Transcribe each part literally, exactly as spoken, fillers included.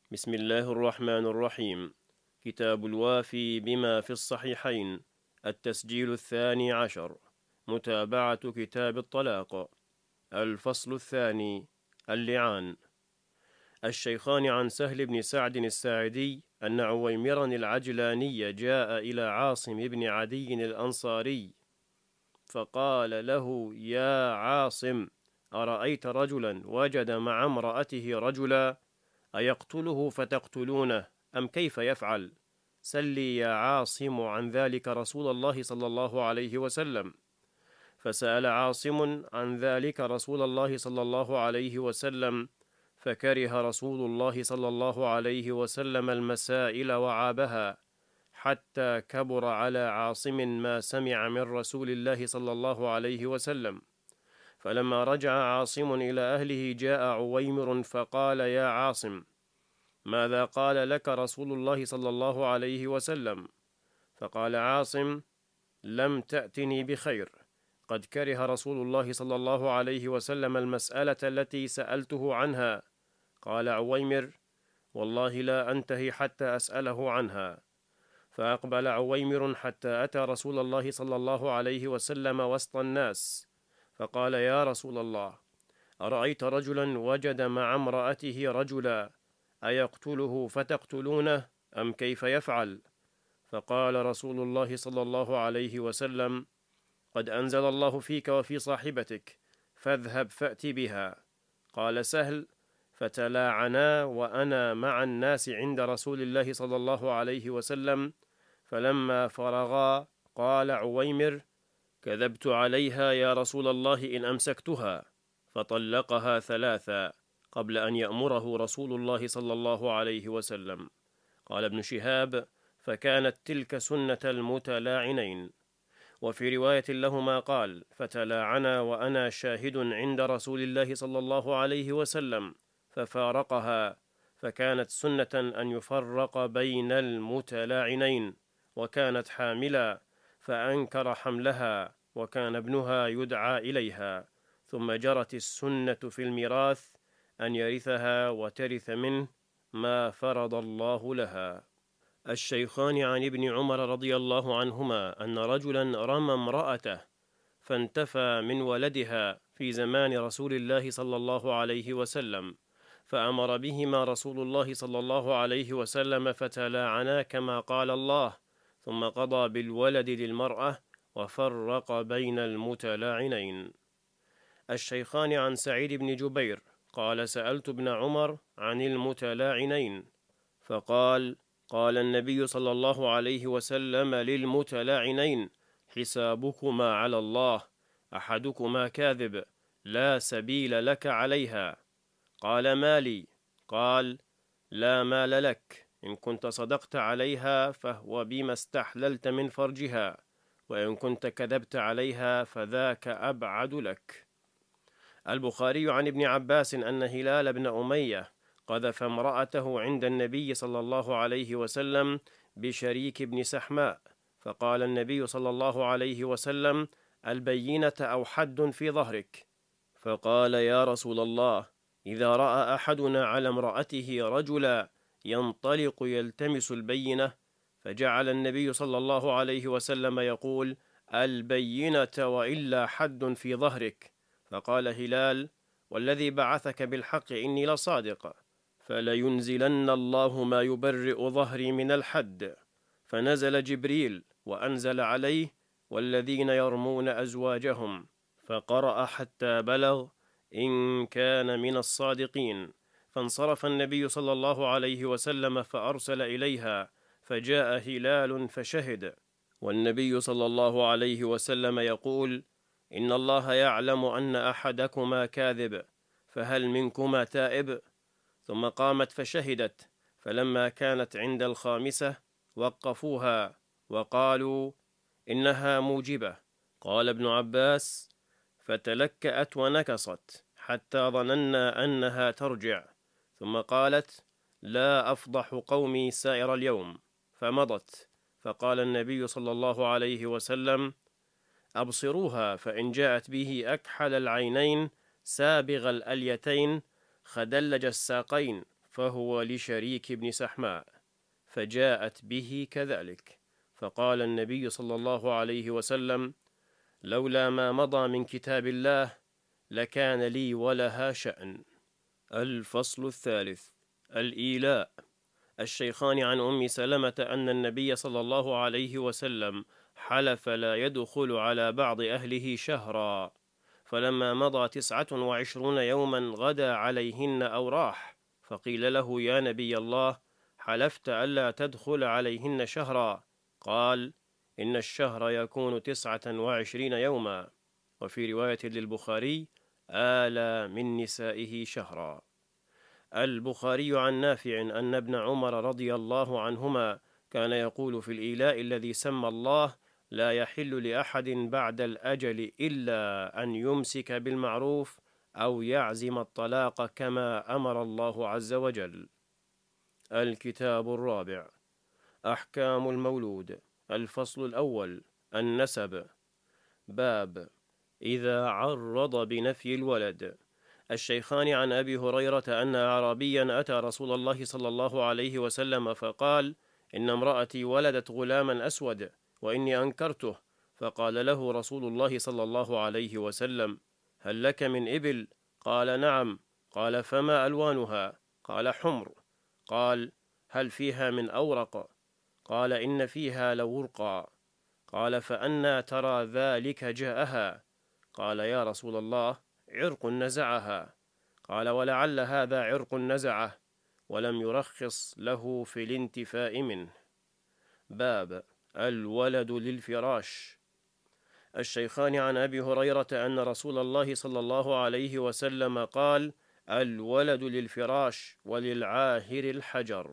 بسم الله الرحمن الرحيم. كتاب الوافي بما في الصحيحين، التسجيل الثاني عشر، متابعة كتاب الطلاق. الفصل الثاني، اللعان. الشيخان عن سهل بن سعد الساعدي أن عويمرا العجلاني جاء إلى عاصم بن عدي الأنصاري فقال له: يا عاصم، أرأيت رجلا وجد مع امرأته رجلا، أيقتله فتقتلونه أم كيف يفعل؟ سلي يا عاصم عن ذلك رسول الله صلى الله عليه وسلم. فسأل عاصم عن ذلك رسول الله صلى الله عليه وسلم، فكره رسول الله صلى الله عليه وسلم المسائل وعابها، حتى كبر على عاصم ما سمع من رسول الله صلى الله عليه وسلم. فلما رجع عاصم إلى أهله جاء عويمر فقال: يا عاصم، ماذا قال لك رسول الله صلى الله عليه وسلم؟ فقال عاصم: لم تأتني بخير، قد كره رسول الله صلى الله عليه وسلم المسألة التي سألته عنها. قال عويمر: والله لا أنتهي حتى أسأله عنها. فأقبل عويمر حتى أتى رسول الله صلى الله عليه وسلم وسط الناس، فقال: يا رسول الله، أرأيت رجلا وجد مع امرأته رجلا، أيقتله فتقتلونه أم كيف يفعل؟ فقال رسول الله صلى الله عليه وسلم: قد أنزل الله فيك وفي صاحبتك، فاذهب فأت بها. قال سهل: فتلاعنا وأنا مع الناس عند رسول الله صلى الله عليه وسلم، فلما فرغا قال عويمر: كذبت عليها يا رسول الله إن أمسكتها. فطلقها ثلاثا قبل أن يأمره رسول الله صلى الله عليه وسلم. قال ابن شهاب: فكانت تلك سنة المتلاعنين. وفي رواية لهما قال: فتلاعنا وأنا شاهد عند رسول الله صلى الله عليه وسلم، ففارقها، فكانت سنة أن يفرق بين المتلاعنين، وكانت حاملا فأنكر حملها، وكان ابنها يدعى إليها، ثم جرت السنة في الميراث أن يرثها وترث منه ما فرض الله لها. الشيخان عن ابن عمر رضي الله عنهما أن رجلا رمى امرأته فانتفى من ولدها في زمان رسول الله صلى الله عليه وسلم، فأمر بهما رسول الله صلى الله عليه وسلم فتلاعنا كما قال الله، ثم قضى بالولد للمرأة وفرق بين المتلاعنين. الشيخان عن سعيد بن جبير قال: سألت ابن عمر عن المتلاعنين فقال: قال النبي صلى الله عليه وسلم للمتلاعنين: حسابكما على الله، أحدكما كاذب، لا سبيل لك عليها. قال: ما لي؟ قال: لا مال لك، إن كنت صدقت عليها فهو بما استحللت من فرجها، وإن كنت كذبت عليها فذاك أبعد لك. البخاري عن ابن عباس أن هلال بن أمية قذف امرأته عند النبي صلى الله عليه وسلم بشريك بن سحماء، فقال النبي صلى الله عليه وسلم: البينة أو حد في ظهرك؟ فقال: يا رسول الله، إذا رأى أحدنا على امرأته رجلا ينطلق يلتمس البينة، فجعل النبي صلى الله عليه وسلم يقول: البينة وإلا حد في ظهرك. فقال هلال: والذي بعثك بالحق إني لصادق، فلينزلن الله ما يبرئ ظهري من الحد. فنزل جبريل وأنزل عليه: والذين يرمون أزواجهم، فقرأ حتى بلغ: إن كان من الصادقين. فانصرف النبي صلى الله عليه وسلم فأرسل إليها، فجاء هلال فشهد، والنبي صلى الله عليه وسلم يقول: إن الله يعلم أن أحدكما كاذب، فهل منكما تائب؟ ثم قامت فشهدت، فلما كانت عند الخامسة وقفوها وقالوا: إنها موجبة. قال ابن عباس: فتلكأت ونكصت حتى ظننا أنها ترجع، ثم قالت: لا أفضح قومي سائر اليوم، فمضت. فقال النبي صلى الله عليه وسلم: أبصروها، فإن جاءت به أكحل العينين سابغ الأليتين خدلج الساقين فهو لشريك بن سحماء، فجاءت به كذلك، فقال النبي صلى الله عليه وسلم: لولا ما مضى من كتاب الله لكان لي ولها شأن. الفصل الثالث: الإيلاء. الشيخان عن أم سلمة أن النبي صلى الله عليه وسلم حلف لا يدخل على بعض أهله شهرا، فلما مضى تسعة وعشرون يوما غدا عليهن أو راح، فقيل له: يا نبي الله، حلفت ألا تدخل عليهن شهرا؟ قال: إن الشهر يكون تسعة وعشرين يوما. وفي رواية للبخاري: آل من نسائه شهرا. البخاري عن نافع أن ابن عمر رضي الله عنهما كان يقول في الإيلاء الذي سمى الله: لا يحل لأحد بعد الأجل إلا أن يمسك بالمعروف أو يعزم الطلاق كما أمر الله عز وجل. الكتاب الرابع: أحكام المولود. الفصل الأول: النسب. باب إذا عرض بنفي الولد. الشيخان عن أبي هريرة أن أعرابيا أتى رسول الله صلى الله عليه وسلم فقال: إن امرأتي ولدت غلاما أسود وإني أنكرته. فقال له رسول الله صلى الله عليه وسلم: هل لك من إبل؟ قال: نعم. قال: فما ألوانها؟ قال: حمر. قال: هل فيها من أورق؟ قال: إن فيها لورقا. قال: فأنى ترى ذلك جاءها؟ قال: يا رسول الله، عرق نزعها. قال: ولعل هذا عرق نزعه، ولم يرخص له في الانتفاء منه. باب الولد للفراش. الشيخان عن أبي هريرة أن رسول الله صلى الله عليه وسلم قال: الولد للفراش وللعاهر الحجر.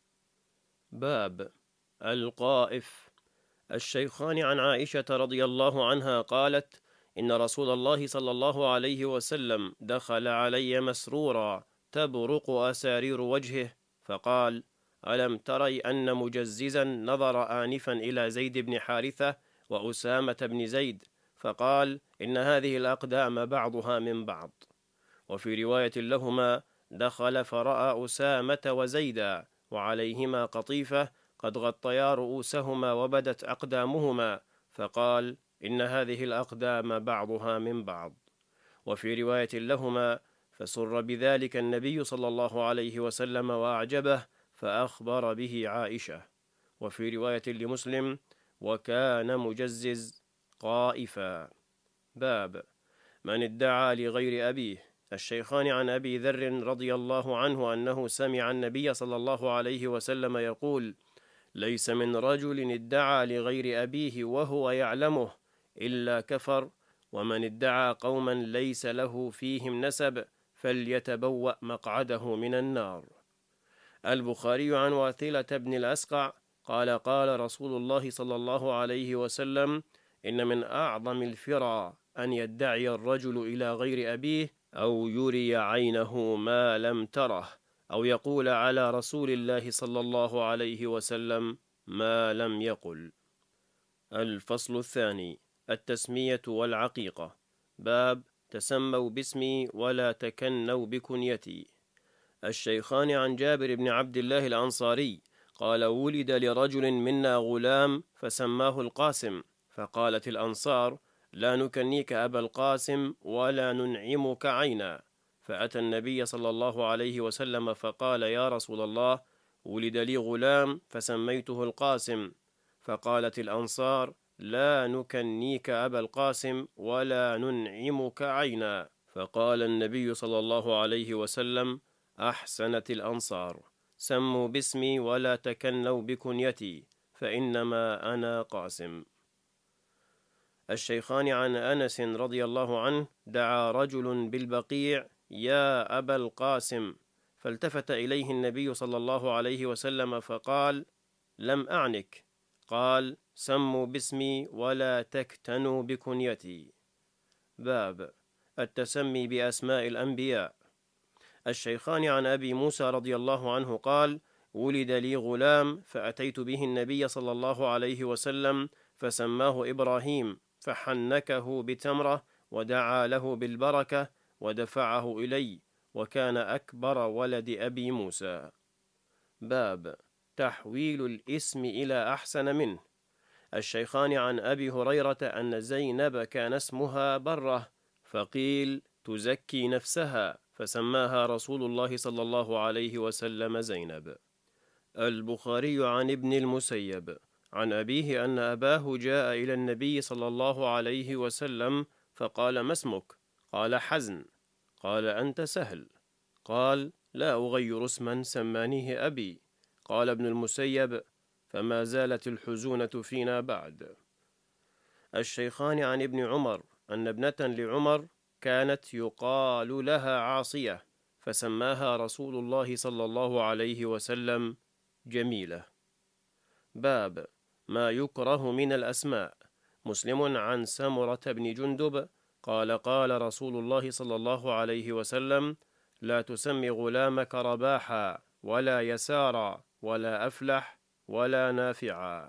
باب القائف. الشيخان عن عائشة رضي الله عنها قالت: إن رسول الله صلى الله عليه وسلم دخل علي مسرورا تبرق أسارير وجهه، فقال: ألم تري أن مجززا نظر آنفا إلى زيد بن حارثة وأسامة بن زيد، فقال: إن هذه الأقدام بعضها من بعض. وفي رواية لهما: دخل فرأى أسامة وزيدا وعليهما قطيفة قد غطيا رؤوسهما وبدت أقدامهما، فقال: إن هذه الأقدام بعضها من بعض. وفي رواية لهما: فسر بذلك النبي صلى الله عليه وسلم وأعجبه، فأخبر به عائشة. وفي رواية لمسلم: وكان مجزز قائفا. باب من ادعى لغير أبيه. الشيخان عن أبي ذر رضي الله عنه أنه سمع النبي صلى الله عليه وسلم يقول: ليس من رجل ادعى لغير أبيه وهو يعلمه إلا كفر، ومن ادعى قوما ليس له فيهم نسب فليتبوأ مقعده من النار. البخاري عن واثلة بن الأسقع قال: قال رسول الله صلى الله عليه وسلم: إن من أعظم الفرى أن يدعي الرجل إلى غير أبيه، أو يري عينه ما لم تره، أو يقول على رسول الله صلى الله عليه وسلم ما لم يقل. الفصل الثاني: التسمية والعقيقة. باب تسموا باسمي ولا تكنوا بكنيتي. الشيخان عن جابر بن عبد الله الأنصاري قال: ولد لرجل منا غلام فسماه القاسم، فقالت الأنصار: لا نكنيك أبا القاسم ولا ننعمك عينا. فأتى النبي صلى الله عليه وسلم فقال: يا رسول الله، ولد لي غلام فسميته القاسم. فقالت الأنصار: لا نكنيك أبا القاسم ولا ننعمك عينا. فقال النبي صلى الله عليه وسلم: أحسنت الأنصار، سموا باسمي ولا تكنوا بكنيتي، فإنما أنا قاسم. الشيخان عن أنس رضي الله عنه دعا رجل بالبقيع: يا أبا القاسم، فالتفت إليه النبي صلى الله عليه وسلم فقال: لم أعنك. قال: سموا باسمي ولا تكتنوا بكنيتي. باب التسمي بأسماء الأنبياء. الشيخان عن أبي موسى رضي الله عنه قال: ولد لي غلام فأتيت به النبي صلى الله عليه وسلم فسماه إبراهيم، فحنكه بتمرة ودعا له بالبركة ودفعه إلي، وكان أكبر ولد أبي موسى. باب تحويل الاسم إلى أحسن منه. الشيخان عن أبي هريرة أن زينب كان اسمها برة، فقيل تزكي نفسها، فسماها رسول الله صلى الله عليه وسلم زينب. البخاري عن ابن المسيب عن أبيه أن أباه جاء إلى النبي صلى الله عليه وسلم فقال: ما اسمك؟ قال: حزن. قال: أنت سهل. قال: لا أغير اسما سمانيه أبي. قال ابن المسيب: فما زالت الحزونة فينا بعد. الشيخان عن ابن عمر أن ابنة لعمر كانت يقال لها عاصية، فسماها رسول الله صلى الله عليه وسلم جميلة. باب ما يكره من الأسماء. مسلم عن سمرة بن جندب قال: قال رسول الله صلى الله عليه وسلم: لا تسمي غلامك رباحا ولا يسارا ولا أفلح ولا نافعا.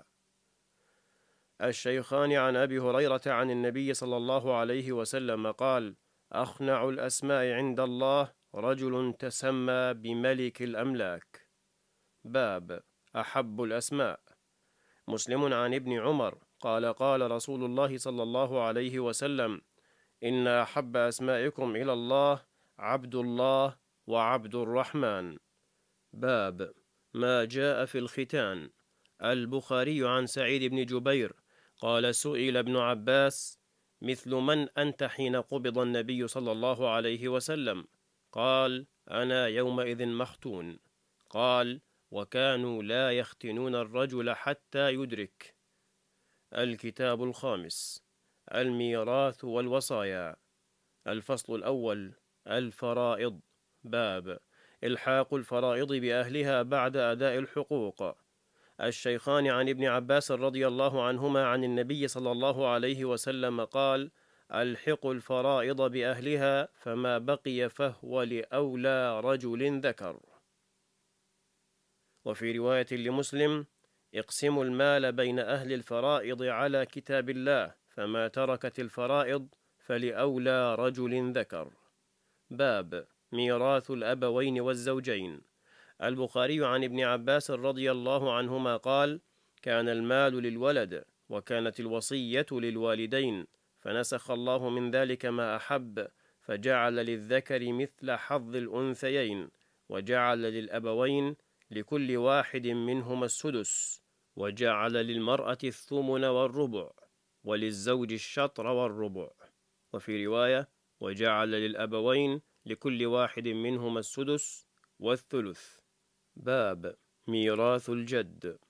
الشيخان عن أبي هريرة عن النبي صلى الله عليه وسلم قال: أخنع الأسماء عند الله رجل تسمى بملك الأملاك. باب أحب الأسماء. مسلم عن ابن عمر قال: قال رسول الله صلى الله عليه وسلم: إن أحب أسمائكم إلى الله عبد الله وعبد الرحمن. باب ما جاء في الختان. البخاري عن سعيد بن جبير قال: سئل ابن عباس: مثل من أنت حين قبض النبي صلى الله عليه وسلم؟ قال: أنا يومئذ مختون. قال: وكانوا لا يختنون الرجل حتى يدرك. الكتاب الخامس الميراث والوصايا. الفصل الأول الفرائض. باب إلحاق الفرائض بأهلها بعد أداء الحقوق. الشيخان عن ابن عباس رضي الله عنهما عن النبي صلى الله عليه وسلم قال: ألحقوا الفرائض بأهلها، فما بقي فهو لأولى رجل ذكر. وفي رواية لمسلم: اقسموا المال بين أهل الفرائض على كتاب الله، فما تركت الفرائض فلأولى رجل ذكر. باب ميراث الأبوين والزوجين. البخاري عن ابن عباس رضي الله عنهما قال: كان المال للولد، وكانت الوصية للوالدين، فنسخ الله من ذلك ما أحب، فجعل للذكر مثل حظ الأنثيين، وجعل للأبوين لكل واحد منهما السدس، وجعل للمرأة الثمن والربع، وللزوج الشطر والربع. وفي رواية: وجعل للأبوين لكل واحد منهما السدس والثلث. باب ميراث الجد.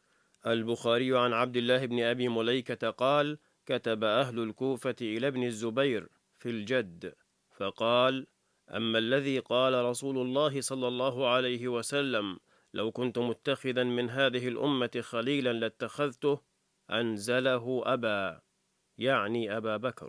البخاري عن عبد الله بن أبي مليكة قال: كتب أهل الكوفة إلى ابن الزبير في الجد، فقال: أما الذي قال رسول الله صلى الله عليه وسلم: لو كنت متخذا من هذه الأمة خليلا لاتخذته، أنزله أبا، يعني أبا بكر.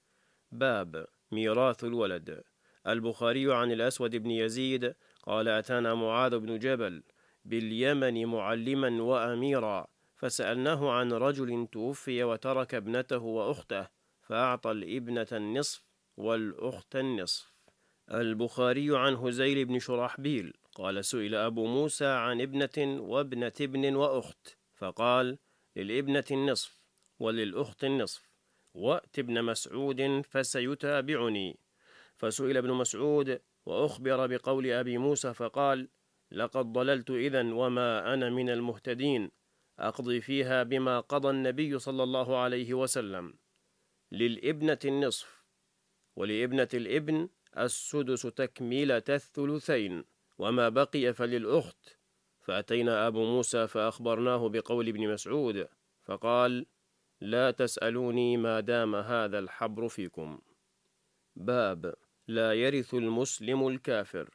باب ميراث الولد. البخاري عن الأسود بن يزيد قال: أتانا معاذ بن جبل باليمن معلما وأميرا، فسألناه عن رجل توفي وترك ابنته وأخته، فأعطى الابنة النصف والأخت النصف. البخاري عن هزيل بن شرحبيل قال: سئل أبو موسى عن ابنة وابنة ابن وأخت، فقال: للابنة النصف وللأخت النصف، وأت ابن مسعود فسيتابعني. فسئل ابن مسعود وأخبر بقول أبي موسى، فقال: لقد ضللت إذن وما أنا من المهتدين، أقضي فيها بما قضى النبي صلى الله عليه وسلم: للابنة النصف، ولابنة الابن السدس تكملة الثلثين، وما بقي فللأخت. فأتينا أبو موسى فأخبرناه بقول ابن مسعود، فقال: لا تسألوني ما دام هذا الحبر فيكم. باب لا يرث المسلم الكافر.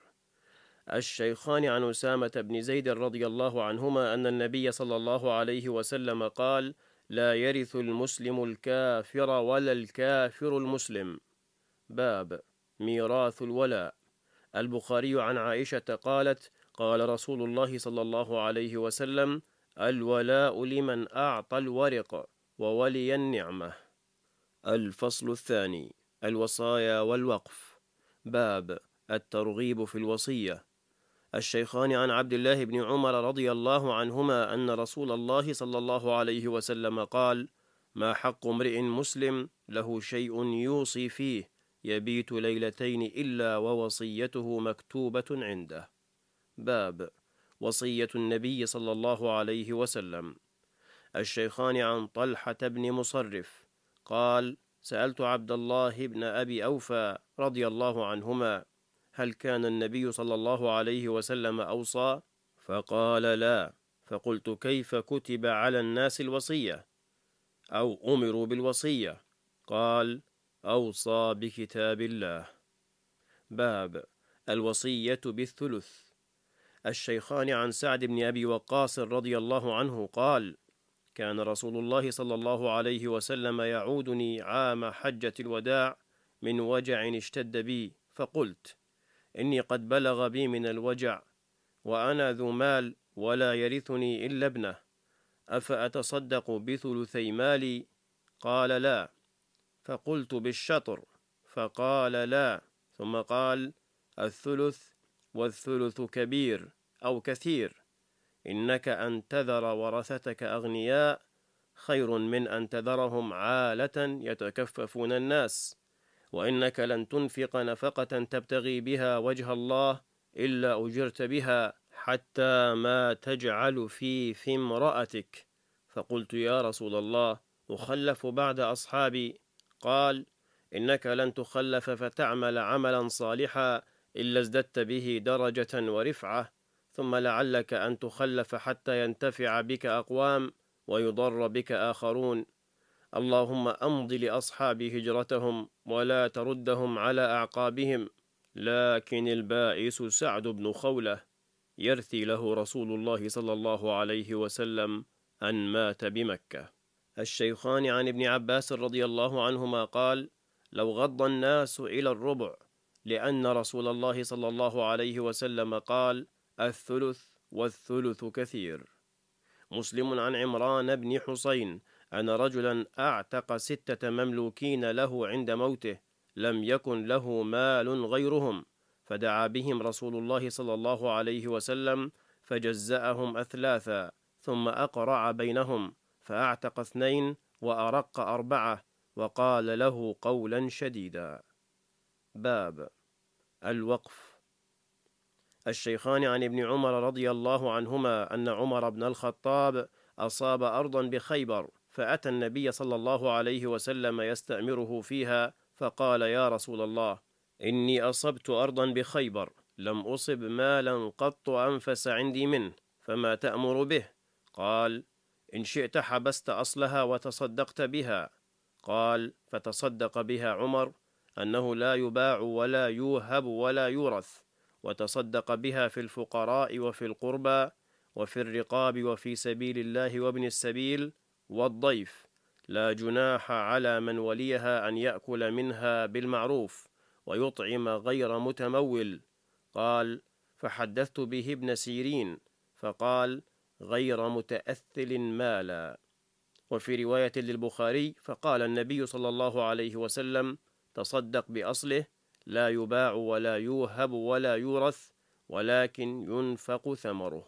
الشيخان عن أسامة بن زيد رضي الله عنهما أن النبي صلى الله عليه وسلم قال: لا يرث المسلم الكافر ولا الكافر المسلم. باب ميراث الولاء. البخاري عن عائشة قالت: قال رسول الله صلى الله عليه وسلم: الولاء لمن أعطى الورق وولي النعمة. الفصل الثاني الوصايا والوقف. باب الترغيب في الوصية. الشيخان عن عبد الله بن عمر رضي الله عنهما أن رسول الله صلى الله عليه وسلم قال: ما حق امرئ مسلم له شيء يوصي فيه يبيت ليلتين إلا ووصيته مكتوبة عنده. باب وصية النبي صلى الله عليه وسلم. الشيخان عن طلحة بن مصرف قال: سألت عبد الله بن أبي أوفى رضي الله عنهما: هل كان النبي صلى الله عليه وسلم أوصى؟ فقال: لا. فقلت: كيف كتب على الناس الوصية أو أمروا بالوصية؟ قال: أوصى بكتاب الله. باب الوصية بالثلث. الشيخان عن سعد بن أبي وقاص رضي الله عنه قال: كان رسول الله صلى الله عليه وسلم يعودني عام حجة الوداع من وجع اشتد بي، فقلت: إني قد بلغ بي من الوجع وأنا ذو مال ولا يرثني إلا ابنه، أفأتصدق بثلثي مالي؟ قال: لا. فقلت: بالشطر؟ فقال: لا. ثم قال: الثلث، والثلث كبير أو كثير، إنك أن تذر ورثتك أغنياء خير من أن تذرهم عالة يتكففون الناس، وإنك لن تنفق نفقة تبتغي بها وجه الله إلا أجرت بها حتى ما تجعل في في امرأتك. فقلت: يا رسول الله، أخلف بعد أصحابي؟ قال: إنك لن تخلف فتعمل عملا صالحا إلا ازددت به درجة ورفعة، ثم لعلك أن تخلف حتى ينتفع بك أقوام ويضر بك آخرون. اللهم أمض لأصحابي هجرتهم ولا تردهم على أعقابهم. لكن البائس سعد بن خولة يرثي له رسول الله صلى الله عليه وسلم أن مات بمكة. الشيخان عن ابن عباس رضي الله عنهما قال: لو غض الناس إلى الربع، لأن رسول الله صلى الله عليه وسلم قال: الثلث، والثلث كثير. مسلم عن عمران بن حسين أن رجلا أعتق ستة مملوكين له عند موته، لم يكن له مال غيرهم، فدعا بهم رسول الله صلى الله عليه وسلم فجزأهم أثلاثا، ثم أقرع بينهم فأعتق اثنين وأرق أربعة، وقال له قولا شديدا. باب الوقف. الشيخان عن ابن عمر رضي الله عنهما أن عمر بن الخطاب أصاب أرضا بخيبر، فأتى النبي صلى الله عليه وسلم يستأمره فيها، فقال: يا رسول الله، إني أصبت أرضا بخيبر لم أصب مالا قط أنفس عندي منه، فما تأمر به؟ قال: إن شئت حبست أصلها وتصدقت بها. قال: فتصدق بها عمر أنه لا يباع ولا يوهب ولا يورث، وتصدق بها في الفقراء وفي القربى وفي الرقاب وفي سبيل الله وابن السبيل والضيف، لا جناح على من وليها أن يأكل منها بالمعروف ويطعم غير متمول. قال: فحدثت به ابن سيرين فقال: غير متأثل مالا. وفي رواية للبخاري: فقال النبي صلى الله عليه وسلم: تصدق بأصله، لا يباع ولا يوهب ولا يورث، ولكن ينفق ثمره.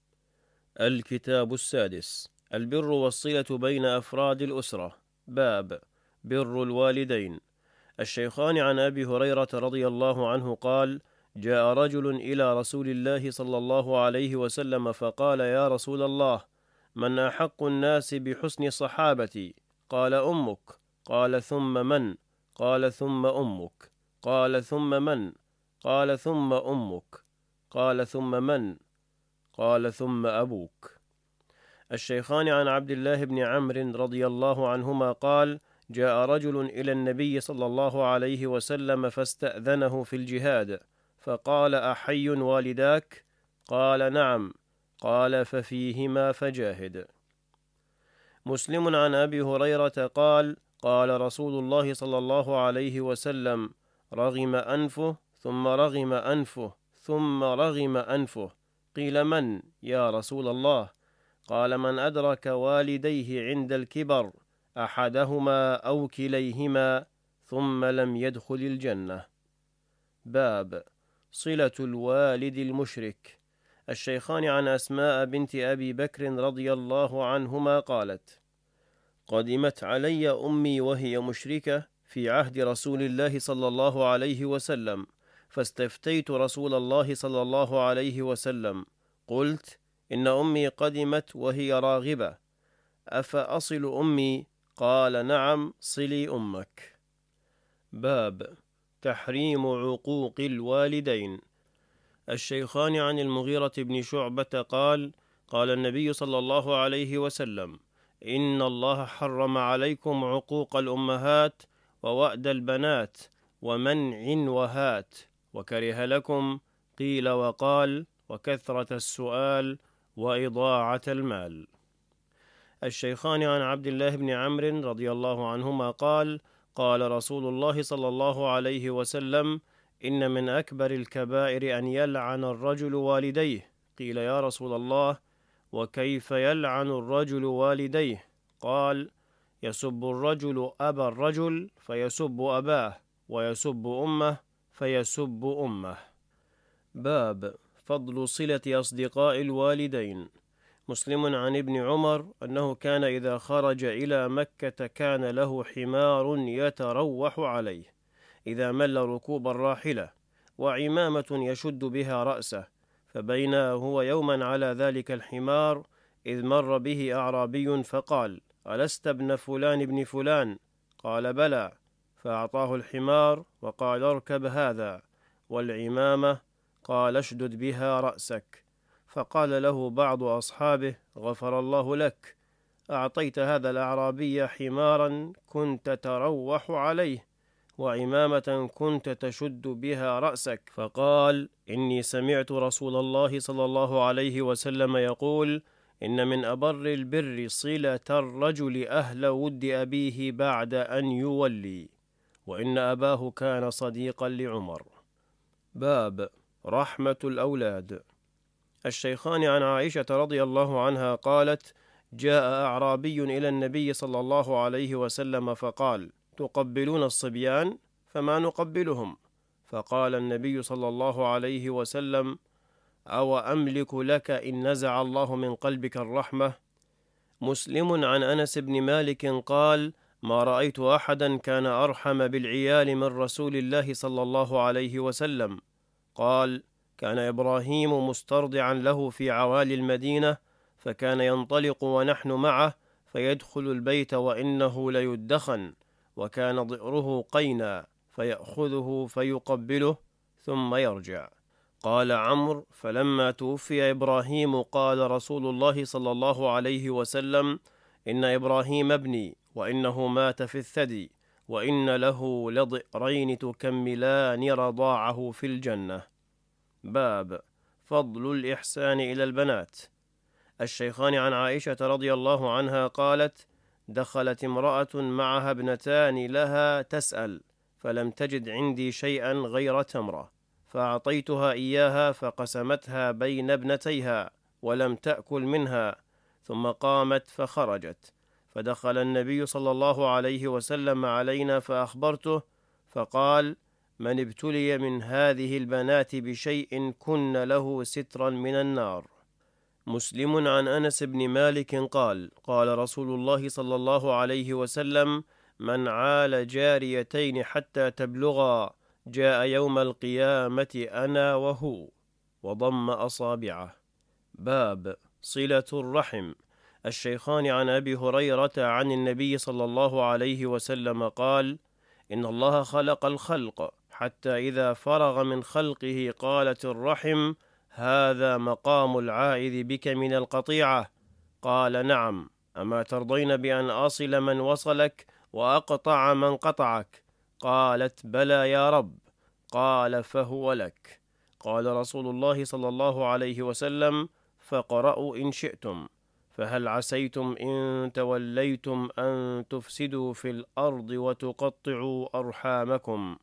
الكتاب السادس. البر والصلة بين أفراد الأسرة. باب بر الوالدين. الشيخان عن أبي هريرة رضي الله عنه قال: جاء رجل إلى رسول الله صلى الله عليه وسلم فقال: يا رسول الله، من أحق الناس بحسن صحابتي؟ قال: أمك. قال: ثم من؟ قال: ثم أمك. قال: ثم من؟ قال: ثم أمك. قال: ثم من؟ قال: ثم أبوك. الشيخان عن عبد الله بن عمرو رضي الله عنهما قال: جاء رجل إلى النبي صلى الله عليه وسلم فاستأذنه في الجهاد، فقال: أحي والداك؟ قال: نعم. قال: ففيهما فجاهد. مسلم عن أبي هريرة قال: قال رسول الله صلى الله عليه وسلم: رغم أنفه ثم رغم أنفه ثم رغم أنفه. قيل: من يا رسول الله؟ قال: من أدرك والديه عند الكبر، أحدهما أو كليهما، ثم لم يدخل الجنة. باب صلة الوالد المشرك. الشيخان عن أسماء بنت أبي بكر رضي الله عنهما قالت: قدمت علي أمي وهي مشركة في عهد رسول الله صلى الله عليه وسلم، فاستفتيت رسول الله صلى الله عليه وسلم، قلت: إن أمي قدمت وهي راغبة، أفأصل أمي؟ قال: نعم، صلي أمك. باب تحريم عقوق الوالدين. الشيخان عن المغيرة بن شعبة قال: قال النبي صلى الله عليه وسلم: إن الله حرم عليكم عقوق الأمهات ووأد البنات ومنع وهات، وكره لكم قيل وقال وكثرة السؤال وإضاعة المال. الشيخان عن عبد الله بن عمرو رضي الله عنهما قال: قال رسول الله صلى الله عليه وسلم: إن من أكبر الكبائر أن يلعن الرجل والديه. قيل: يا رسول الله، وكيف يلعن الرجل والديه؟ قال: يسب الرجل أبا الرجل فيسب أباه، ويسب أمه فيسب أمه. باب فضل صلة أصدقاء الوالدين. مسلم عن ابن عمر أنه كان إذا خرج إلى مكة كان له حمار يتروح عليه إذا مل ركوب الراحلة، وعمامة يشد بها رأسه، فبينا هو يوما على ذلك الحمار إذ مر به أعرابي فقال: ألست ابن فلان ابن فلان؟ قال: بلى. فأعطاه الحمار وقال: اركب هذا، والعمامة قال: اشدد بها رأسك. فقال له بعض أصحابه: غفر الله لك، أعطيت هذا الأعرابي حمارا كنت تروح عليه وعمامة كنت تشد بها رأسك. فقال: إني سمعت رسول الله صلى الله عليه وسلم يقول: إن من أبر البر صلة الرجل أهل ود أبيه بعد أن يولي، وإن أباه كان صديقا لعمر. باب رحمة الأولاد. الشيخان عن عائشة رضي الله عنها قالت: جاء أعرابي إلى النبي صلى الله عليه وسلم فقال: تقبلون الصبيان؟ فما نقبلهم. فقال النبي صلى الله عليه وسلم: أو أملك لك إن نزع الله من قلبك الرحمة. مسلم عن أنس بن مالك قال: ما رأيت أحدا كان أرحم بالعيال من رسول الله صلى الله عليه وسلم. قال: كان إبراهيم مسترضعا له في عوالي المدينة، فكان ينطلق ونحن معه فيدخل البيت وإنه ليدخن، وكان ضئره قينا، فيأخذه فيقبله ثم يرجع. قال عمرو: فلما توفي إبراهيم قال رسول الله صلى الله عليه وسلم: إن إبراهيم ابني، وإنه مات في الثدي، وإن له لضئرين تكملان رضاعه في الجنة. باب فضل الإحسان إلى البنات. الشيخان عن عائشة رضي الله عنها قالت: دخلت امرأة معها ابنتان لها تسأل، فلم تجد عندي شيئا غير تمرة، فأعطيتها إياها فقسمتها بين ابنتيها ولم تأكل منها، ثم قامت فخرجت، فدخل النبي صلى الله عليه وسلم علينا فأخبرته، فقال: من ابتلي من هذه البنات بشيء كن له سترا من النار. مسلم عن أنس بن مالك قال: قال رسول الله صلى الله عليه وسلم: من عال جاريتين حتى تبلغا جاء يوم القيامة أنا وهو، وضم أصابعه. باب صلة الرحم. الشيخان عن أبي هريرة عن النبي صلى الله عليه وسلم قال: إن الله خلق الخلق حتى إذا فرغ من خلقه قالت الرحم: هذا مقام العائذ بك من القطيعة. قال: نعم، أما ترضين بأن أصل من وصلك وأقطع من قطعك؟ قالت: بلى يا رب. قال: فهو لك. قال رسول الله صلى الله عليه وسلم: فقرأوا إن شئتم، فهل عسيتم إن توليتم أن تفسدوا في الأرض وتقطعوا أرحامكم.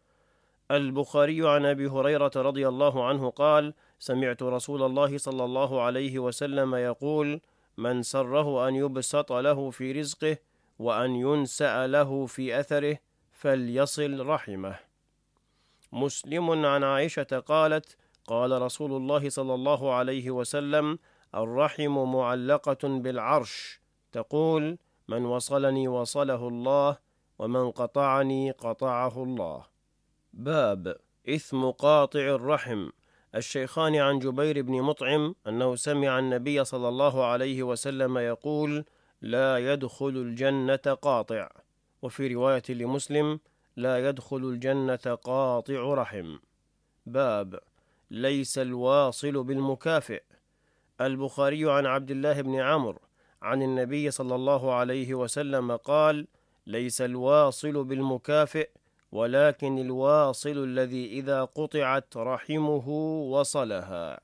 البخاري عن أبي هريرة رضي الله عنه قال: سمعت رسول الله صلى الله عليه وسلم يقول: من سره أن يبسط له في رزقه وأن ينسأ له في أثره فليصل رحمه. مسلم عن عائشة قالت: قال رسول الله صلى الله عليه وسلم: الرحم معلقة بالعرش، تقول: من وصلني وصله الله، ومن قطعني قطعه الله. باب إثم قاطع الرحم. الشيخان عن جبير بن مطعم أنه سمع النبي صلى الله عليه وسلم يقول: لا يدخل الجنة قاطع. وفي رواية لمسلم: لا يدخل الجنة قاطع رحم. باب ليس الواصل بالمكافئ. البخاري عن عبد الله بن عمرو عن النبي صلى الله عليه وسلم قال: ليس الواصل بالمكافئ، ولكن الواصل الذي إذا قطعت رحمه وصلها.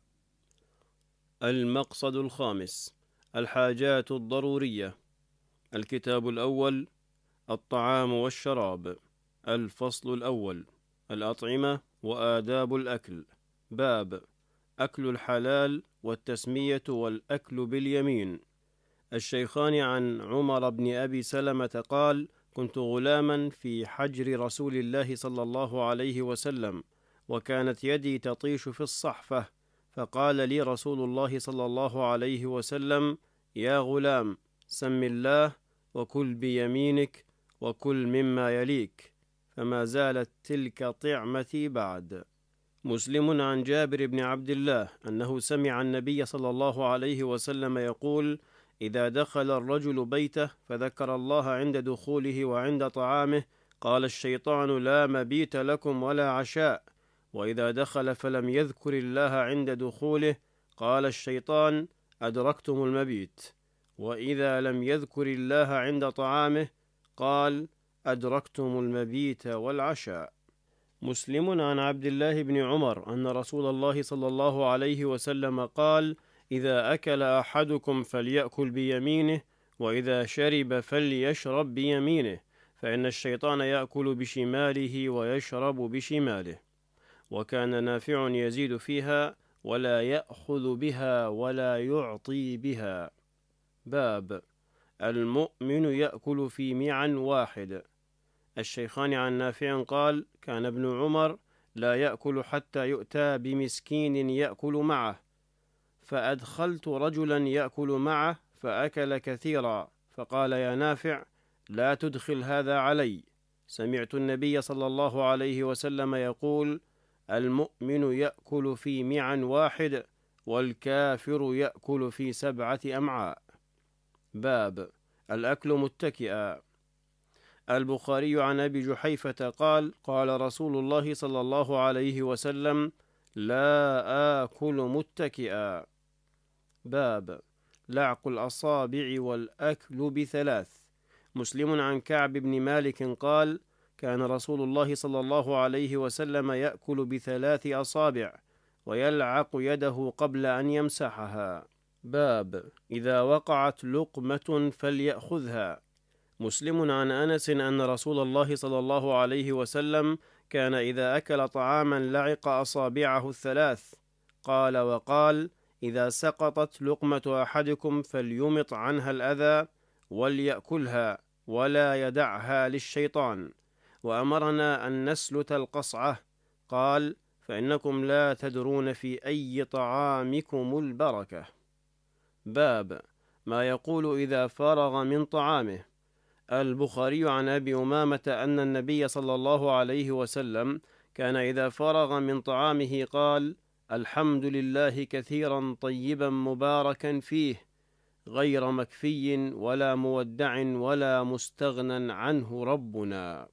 المقصد الخامس: الحاجات الضرورية. الكتاب الأول: الطعام والشراب. الفصل الأول: الأطعمة وآداب الأكل. باب أكل الحلال والتسمية والأكل باليمين. الشيخان عن عمر بن أبي سلمة قال: كنت غلاما في حجر رسول الله صلى الله عليه وسلم، وكانت يدي تطيش في الصحفة، فقال لي رسول الله صلى الله عليه وسلم: يا غلام، سم الله وكل بيمينك وكل مما يليك. فما زالت تلك طعمتي بعد. مسلم عن جابر بن عبد الله أنه سمع النبي صلى الله عليه وسلم يقول: إذا دخل الرجل بيته فذكر الله عند دخوله وعند طعامه، قال الشيطان: لا مبيت لكم ولا عشاء. وإذا دخل فلم يذكر الله عند دخوله، قال الشيطان: أدركتم المبيت. وإذا لم يذكر الله عند طعامه، قال: أدركتم المبيت والعشاء. مسلم عن عبد الله بن عمر أن رسول الله صلى الله عليه وسلم قال: إذا أكل أحدكم فليأكل بيمينه، وإذا شرب فليشرب بيمينه، فإن الشيطان يأكل بشماله ويشرب بشماله. وكان نافع يزيد فيها: ولا يأخذ بها ولا يعطي بها. باب المؤمن يأكل في معا واحد. الشيخان عن نافع قال: كان ابن عمر لا يأكل حتى يؤتى بمسكين يأكل معه، فأدخلت رجلا يأكل معه فأكل كثيرا، فقال: يا نافع، لا تدخل هذا علي. سمعت النبي صلى الله عليه وسلم يقول: المؤمن يأكل في معا واحد، والكافر يأكل في سبعة أمعاء. باب الأكل متكئا. البخاري عن أبي جحيفة قال: قال رسول الله صلى الله عليه وسلم: لا آكل متكئا. باب لعق الأصابع والأكل بثلاث. مسلم عن كعب بن مالك قال: كان رسول الله صلى الله عليه وسلم يأكل بثلاث أصابع، ويلعق يده قبل أن يمسحها. باب إذا وقعت لقمة فليأخذها. مسلم عن أنس أن رسول الله صلى الله عليه وسلم كان إذا أكل طعاما لعق أصابعه الثلاث. قال: وقال: إذا سقطت لقمة أحدكم فليمط عنها الأذى وليأكلها ولا يدعها للشيطان. وأمرنا أن نسلت القصعة. قال: فإنكم لا تدرون في أي طعامكم البركة. باب ما يقول إذا فرغ من طعامه. البخاري عن أبي أمامة أن النبي صلى الله عليه وسلم كان إذا فرغ من طعامه قال: الحمد لله كثيرا طيبا مباركا فيه، غير مكفي ولا مودع ولا مستغنى عنه ربنا.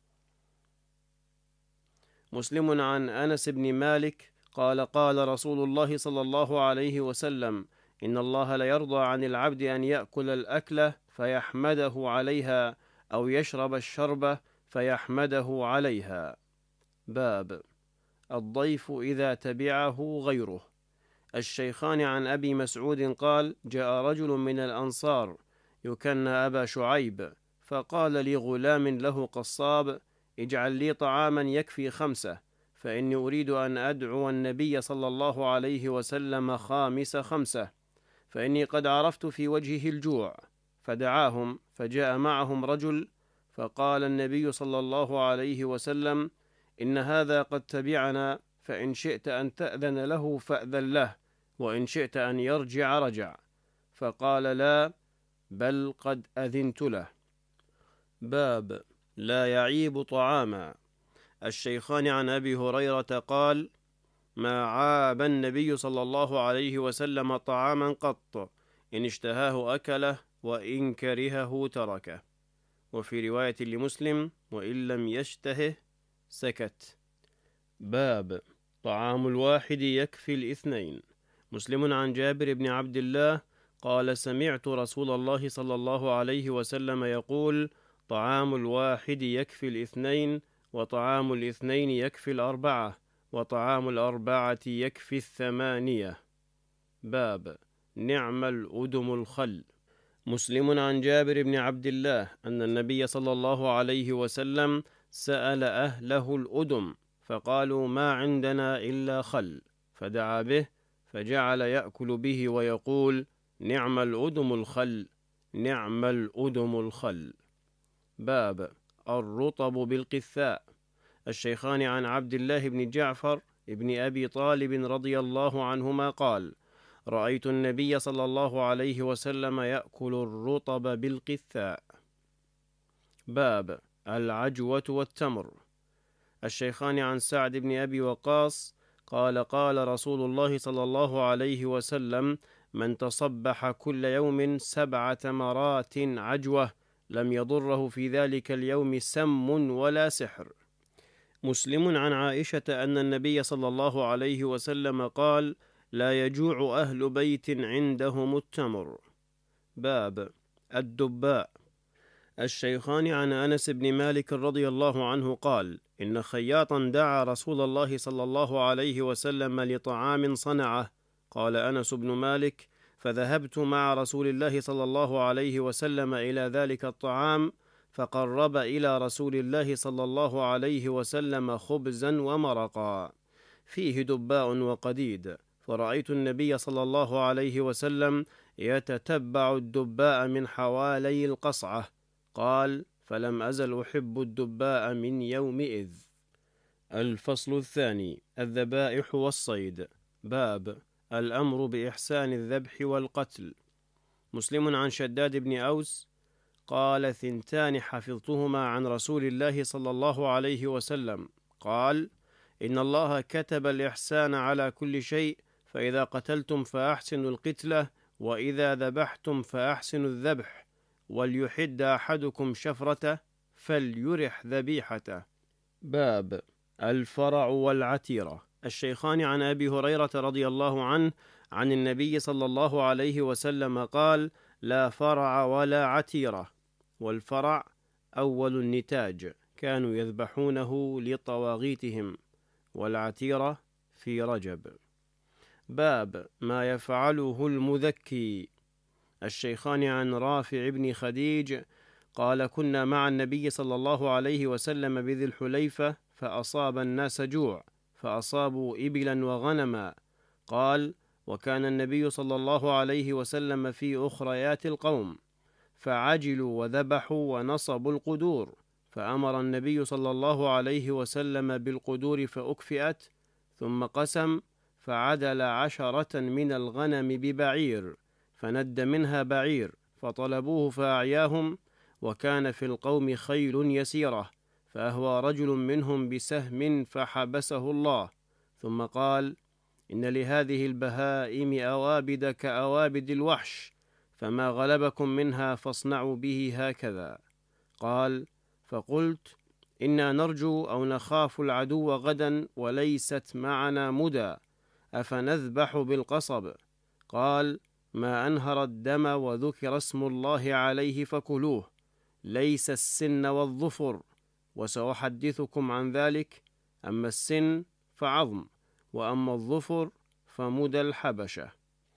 مسلم عن أنس بن مالك قال: قال رسول الله صلى الله عليه وسلم: إن الله ليرضى عن العبد أن يأكل الأكلة فيحمده عليها، أو يشرب الشربة فيحمده عليها. باب الضيف إذا تبعه غيره. الشيخان عن أبي مسعود قال: جاء رجل من الأنصار يكنى أبا شعيب، فقال لغلام له قصاب: اجعل لي طعاما يكفي خمسة، فإني أريد أن أدعو النبي صلى الله عليه وسلم خامس خمسة، فإني قد عرفت في وجهه الجوع. فدعاهم، فجاء معهم رجل، فقال النبي صلى الله عليه وسلم: إن هذا قد تبعنا، فإن شئت أن تأذن له فأذن له، وإن شئت أن يرجع رجع. فقال لا، بل قد أذنت له. باب لا يعيب طعاما. الشيخان عن أبي هريرة قال: ما عاب النبي صلى الله عليه وسلم طعاما قط، إن اشتهاه أكله وإن كرهه تركه. وفي رواية لمسلم: وإن لم يشتهه سكت. باب طعام الواحد يكفي الاثنين. مسلم عن جابر بن عبد الله قال: سمعت رسول الله صلى الله عليه وسلم يقول: طعام الواحد يكفي الاثنين، وطعام الاثنين يكفي الأربعة، وطعام الأربعة يكفي الثمانية. باب نعم الأدم الخل. مسلم عن جابر بن عبد الله أن النبي صلى الله عليه وسلم سأل أهله الأدم، فقالوا: ما عندنا إلا خل، فدعا به، فجعل يأكل به ويقول: نعم الأدم الخل، نعم الأدم الخل. باب الرطب بالقثاء. الشيخان عن عبد الله بن جعفر ابن أبي طالب رضي الله عنهما قال: رأيت النبي صلى الله عليه وسلم يأكل الرطب بالقثاء. باب العجوة والتمر. الشيخان عن سعد بن أبي وقاص قال: قال رسول الله صلى الله عليه وسلم: من تصبح كل يوم سبع تمرات عجوة لم يضره في ذلك اليوم سم ولا سحر. مسلم عن عائشة أن النبي صلى الله عليه وسلم قال: لا يجوع أهل بيت عندهم التمر. باب الدباء. الشيخان عن أنس بن مالك رضي الله عنه قال: إن خياطا دعا رسول الله صلى الله عليه وسلم لطعام صنعه. قال أنس بن مالك: فذهبت مع رسول الله صلى الله عليه وسلم إلى ذلك الطعام، فقرب إلى رسول الله صلى الله عليه وسلم خبزا ومرقا فيه دباء وقديد، فرأيت النبي صلى الله عليه وسلم يتتبع الدباء من حوالي القصعة. قال: فلم أزل أحب الدباء من يومئذ. الفصل الثاني: الذبائح والصيد. باب الأمر بإحسان الذبح والقتل. مسلم عن شداد بن أوس قال: ثنتان حفظتهما عن رسول الله صلى الله عليه وسلم. قال: إن الله كتب الإحسان على كل شيء، فإذا قتلتم فأحسنوا القتلة، وإذا ذبحتم فأحسنوا الذبح، وليحد أحدكم شفرته فليرح ذبيحته. باب الفرع والعتيرة. الشيخان عن أبي هريرة رضي الله عنه عن النبي صلى الله عليه وسلم قال: لا فرع ولا عتيرة. والفرع أول النتاج، كانوا يذبحونه لطواغيتهم، والعتيرة في رجب. باب ما يفعله المذكي. الشيخان عن رافع بن خديج قال: كنا مع النبي صلى الله عليه وسلم بذي الحليفة، فأصاب الناس جوع، فأصابوا إبلا وغنما. قال: وكان النبي صلى الله عليه وسلم في أخريات القوم، فعجلوا وذبحوا ونصبوا القدور، فأمر النبي صلى الله عليه وسلم بالقدور فأكفئت، ثم قسم، فعدل عشرة من الغنم ببعير، فند منها بعير، فطلبوه فأعياهم، وكان في القوم خيل يسيرة، فأهوى رجل منهم بسهم فحبسه الله، ثم قال: إن لهذه البهائم أوابد كأوابد الوحش، فما غلبكم منها فاصنعوا به هكذا. قال: فقلت: إنا نرجو أو نخاف العدو غدا، وليست معنا مدى، أفنذبح بالقصب؟ قال: ما أنهر الدم وذكر اسم الله عليه فكلوه، ليس السن والظفر، وسأحدثكم عن ذلك. أما السن فعظم، وأما الظفر فمدى الحبشة.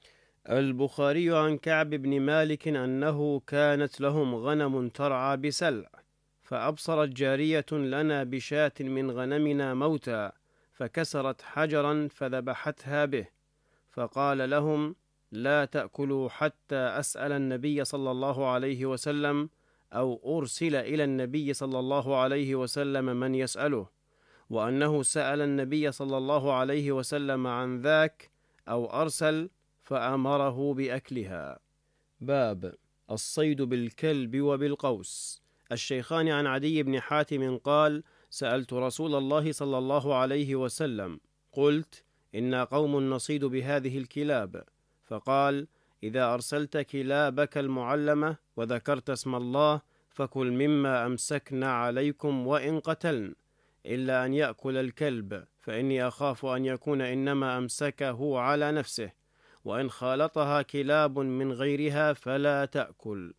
البخاري عن كعب بن مالك أنه كانت لهم غنم ترعى بسلع، فأبصرت جارية لنا بشاة من غنمنا موتى، فكسرت حجرا فذبحتها به، فقال لهم: لا تأكلوا حتى أسأل النبي صلى الله عليه وسلم، أو أرسل إلى النبي صلى الله عليه وسلم من يسأله. وأنه سأل النبي صلى الله عليه وسلم عن ذاك أو أرسل فأمره بأكلها. باب الصيد بالكلب وبالقوس. الشيخان عن عدي بن حاتم قال: سألت رسول الله صلى الله عليه وسلم قلت: إنا قوم نصيد بهذه الكلاب، فقال: إذا أرسلت كلابك المعلمة وذكرت اسم الله فكل مما أمسكنا عليكم وإن قتلن، إلا أن يأكل الكلب، فإني أخاف أن يكون إنما أمسكه على نفسه، وإن خالطها كلاب من غيرها فلا تأكل.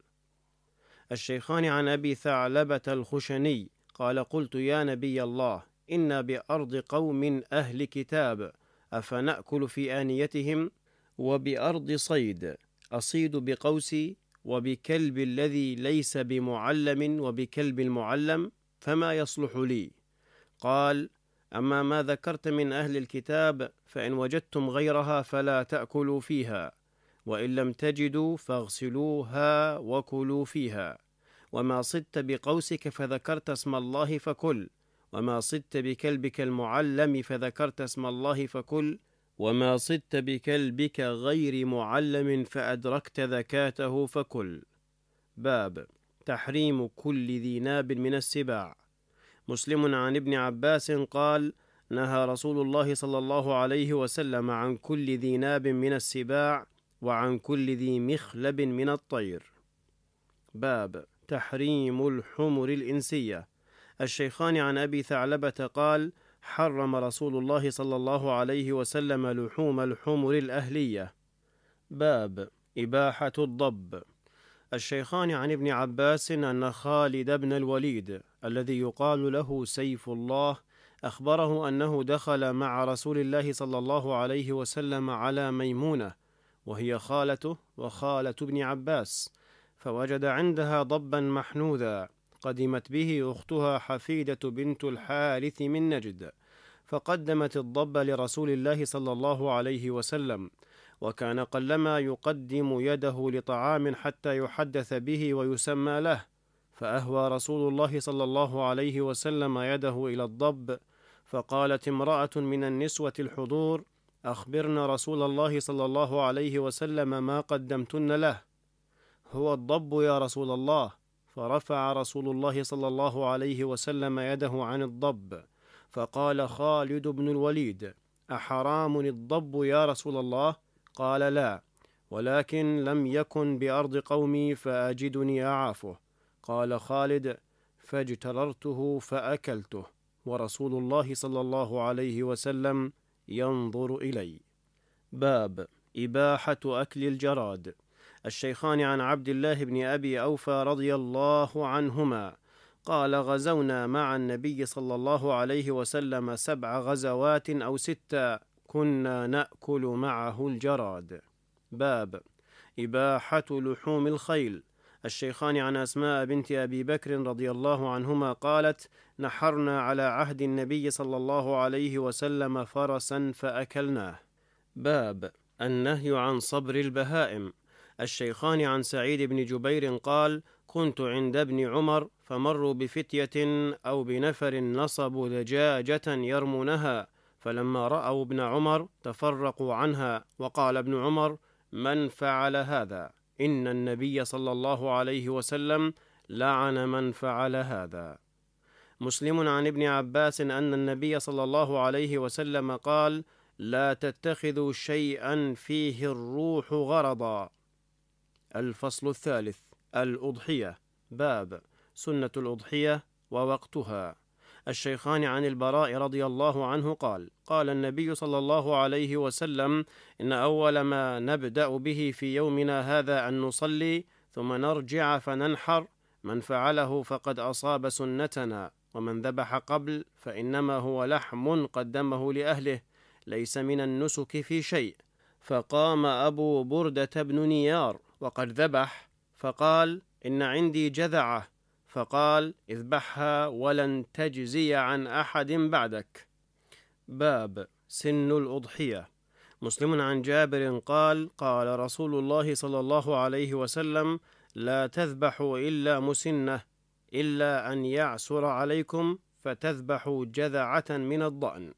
الشيخان عن أبي ثعلبة الخشني قال: قلت يا نبي الله، إنا بأرض قوم أهل كتاب، أفنأكل في آنيتهم؟ وبأرض صيد، أصيد بقوسي وبكلب الذي ليس بمعلم وبكلب المعلم، فما يصلح لي؟ قال: أما ما ذكرت من أهل الكتاب فإن وجدتم غيرها فلا تأكلوا فيها، وإن لم تجدوا فاغسلوها وكلوا فيها. وما صدت بقوسك فذكرت اسم الله فكل، وما صدت بكلبك المعلم فذكرت اسم الله فكل، وما صدت بكلبك غير معلم فأدركت ذكاته فكل. باب تحريم كل ذي ناب من السباع. مسلم عن ابن عباس قال: نهى رسول الله صلى الله عليه وسلم عن كل ذي ناب من السباع وعن كل ذي مخلب من الطير. باب تحريم الحمر الإنسية. الشيخان عن أبي ثعلبة قال: حرم رسول الله صلى الله عليه وسلم لحوم الحمر الأهلية. باب إباحة الضب. الشيخان عن ابن عباس أن خالد بن الوليد الذي يقال له سيف الله أخبره أنه دخل مع رسول الله صلى الله عليه وسلم على ميمونة وهي خالته وخالة ابن عباس، فوجد عندها ضبا محنوذا قدمت به أختها حفيدة بنت الحارث من نجد، فقدمت الضب لرسول الله صلى الله عليه وسلم، وكان قلما يقدم يده لطعام حتى يحدث به ويسمى له، فأهوى رسول الله صلى الله عليه وسلم يده إلى الضب، فقالت امرأة من النسوة الحضور: أخبرنا رسول الله صلى الله عليه وسلم ما قدمتن له. هو الضب يا رسول الله. فرفع رسول الله صلى الله عليه وسلم يده عن الضب، فقال خالد بن الوليد: أحرام الضب يا رسول الله؟ قال: لا، ولكن لم يكن بأرض قومي فأجدني أعافه. قال خالد: فاجتررته فأكلته، ورسول الله صلى الله عليه وسلم ينظر إلي. باب إباحة أكل الجراد. الشيخان عن عبد الله بن أبي أوفى رضي الله عنهما قال: غزونا مع النبي صلى الله عليه وسلم سبع غزوات أو ستة، كنا نأكل معه الجراد. باب إباحة لحوم الخيل. الشيخان عن أسماء بنت أبي بكر رضي الله عنهما قالت: نحرنا على عهد النبي صلى الله عليه وسلم فرسا فأكلناه. باب النهي عن صبر البهائم. الشيخان عن سعيد بن جبير قال: كنت عند ابن عمر فمروا بفتية أو بنفر نصبوا دجاجة يرمونها، فلما رأوا ابن عمر تفرقوا عنها، وقال ابن عمر: من فعل هذا؟ إن النبي صلى الله عليه وسلم لعن من فعل هذا. مسلم عن ابن عباس أن النبي صلى الله عليه وسلم قال: لا تتخذوا شيئا فيه الروح غرضا. الفصل الثالث الأضحية. باب سنة الأضحية ووقتها. الشيخان عن البراء رضي الله عنه قال: قال النبي صلى الله عليه وسلم: إن أول ما نبدأ به في يومنا هذا أن نصلي ثم نرجع فننحر، من فعله فقد أصاب سنتنا، ومن ذبح قبل فإنما هو لحم قدمه لأهله، ليس من النسك في شيء. فقام أبو بردة بن نيار وقد ذبح، فقال: إن عندي جذعة، فقال: اذبحها ولن تجزي عن أحد بعدك. باب سن الأضحية. مسلم عن جابر قال: قال رسول الله صلى الله عليه وسلم: لا تذبحوا إلا مسنة، إلا أن يعسر عليكم فتذبح جذعة من الضأن.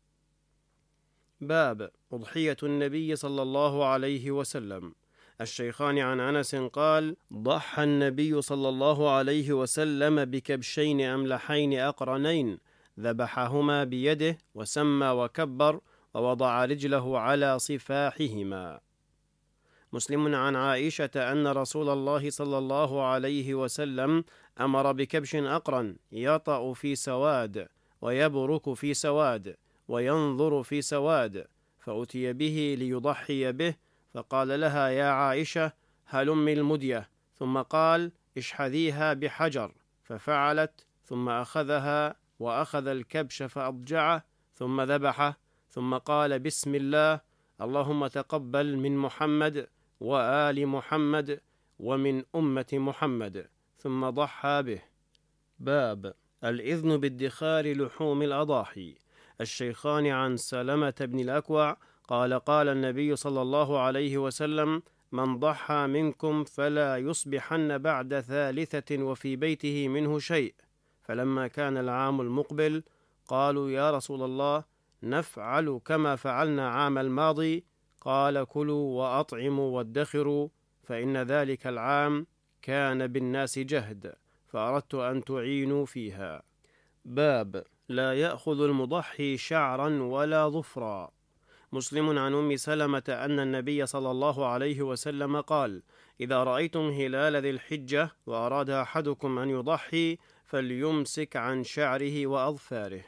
باب أضحية النبي صلى الله عليه وسلم. الشيخان عن أنس قال: ضحى النبي صلى الله عليه وسلم بكبشين أملحين أقرنين، ذبحهما بيده وسمى وكبر ووضع رجله على صفاحهما. مسلم عن عائشة أن رسول الله صلى الله عليه وسلم أمر بكبش أقرن يطأ في سواد ويبرك في سواد وينظر في سواد، فأتي به ليضحي به، فقال لها: يا عائشة هلم المدية، ثم قال: اشحذيها بحجر، ففعلت، ثم أخذها وأخذ الكبش فأضجعه، ثم ذبحه، ثم قال: بسم الله، اللهم تقبل من محمد وآل محمد ومن أمة محمد، ثم ضحى به. باب الإذن بادخار لحوم الأضاحي. الشيخان عن سلمة بن الأكوع قال: قال النبي صلى الله عليه وسلم: من ضحى منكم فلا يصبحن بعد ثالثة وفي بيته منه شيء. فلما كان العام المقبل قالوا: يا رسول الله، نفعل كما فعلنا عام الماضي. قال: كلوا وأطعموا وادخروا، فإن ذلك العام كان بالناس جهد، فأردت أن تعينوا فيها. باب لا يأخذ المضحي شعرا ولا ظفرا. مسلم عن أم سلمة أن النبي صلى الله عليه وسلم قال: إذا رأيتم هلال ذي الحجة وأراد أحدكم أن يضحي فليمسك عن شعره وأظفاره.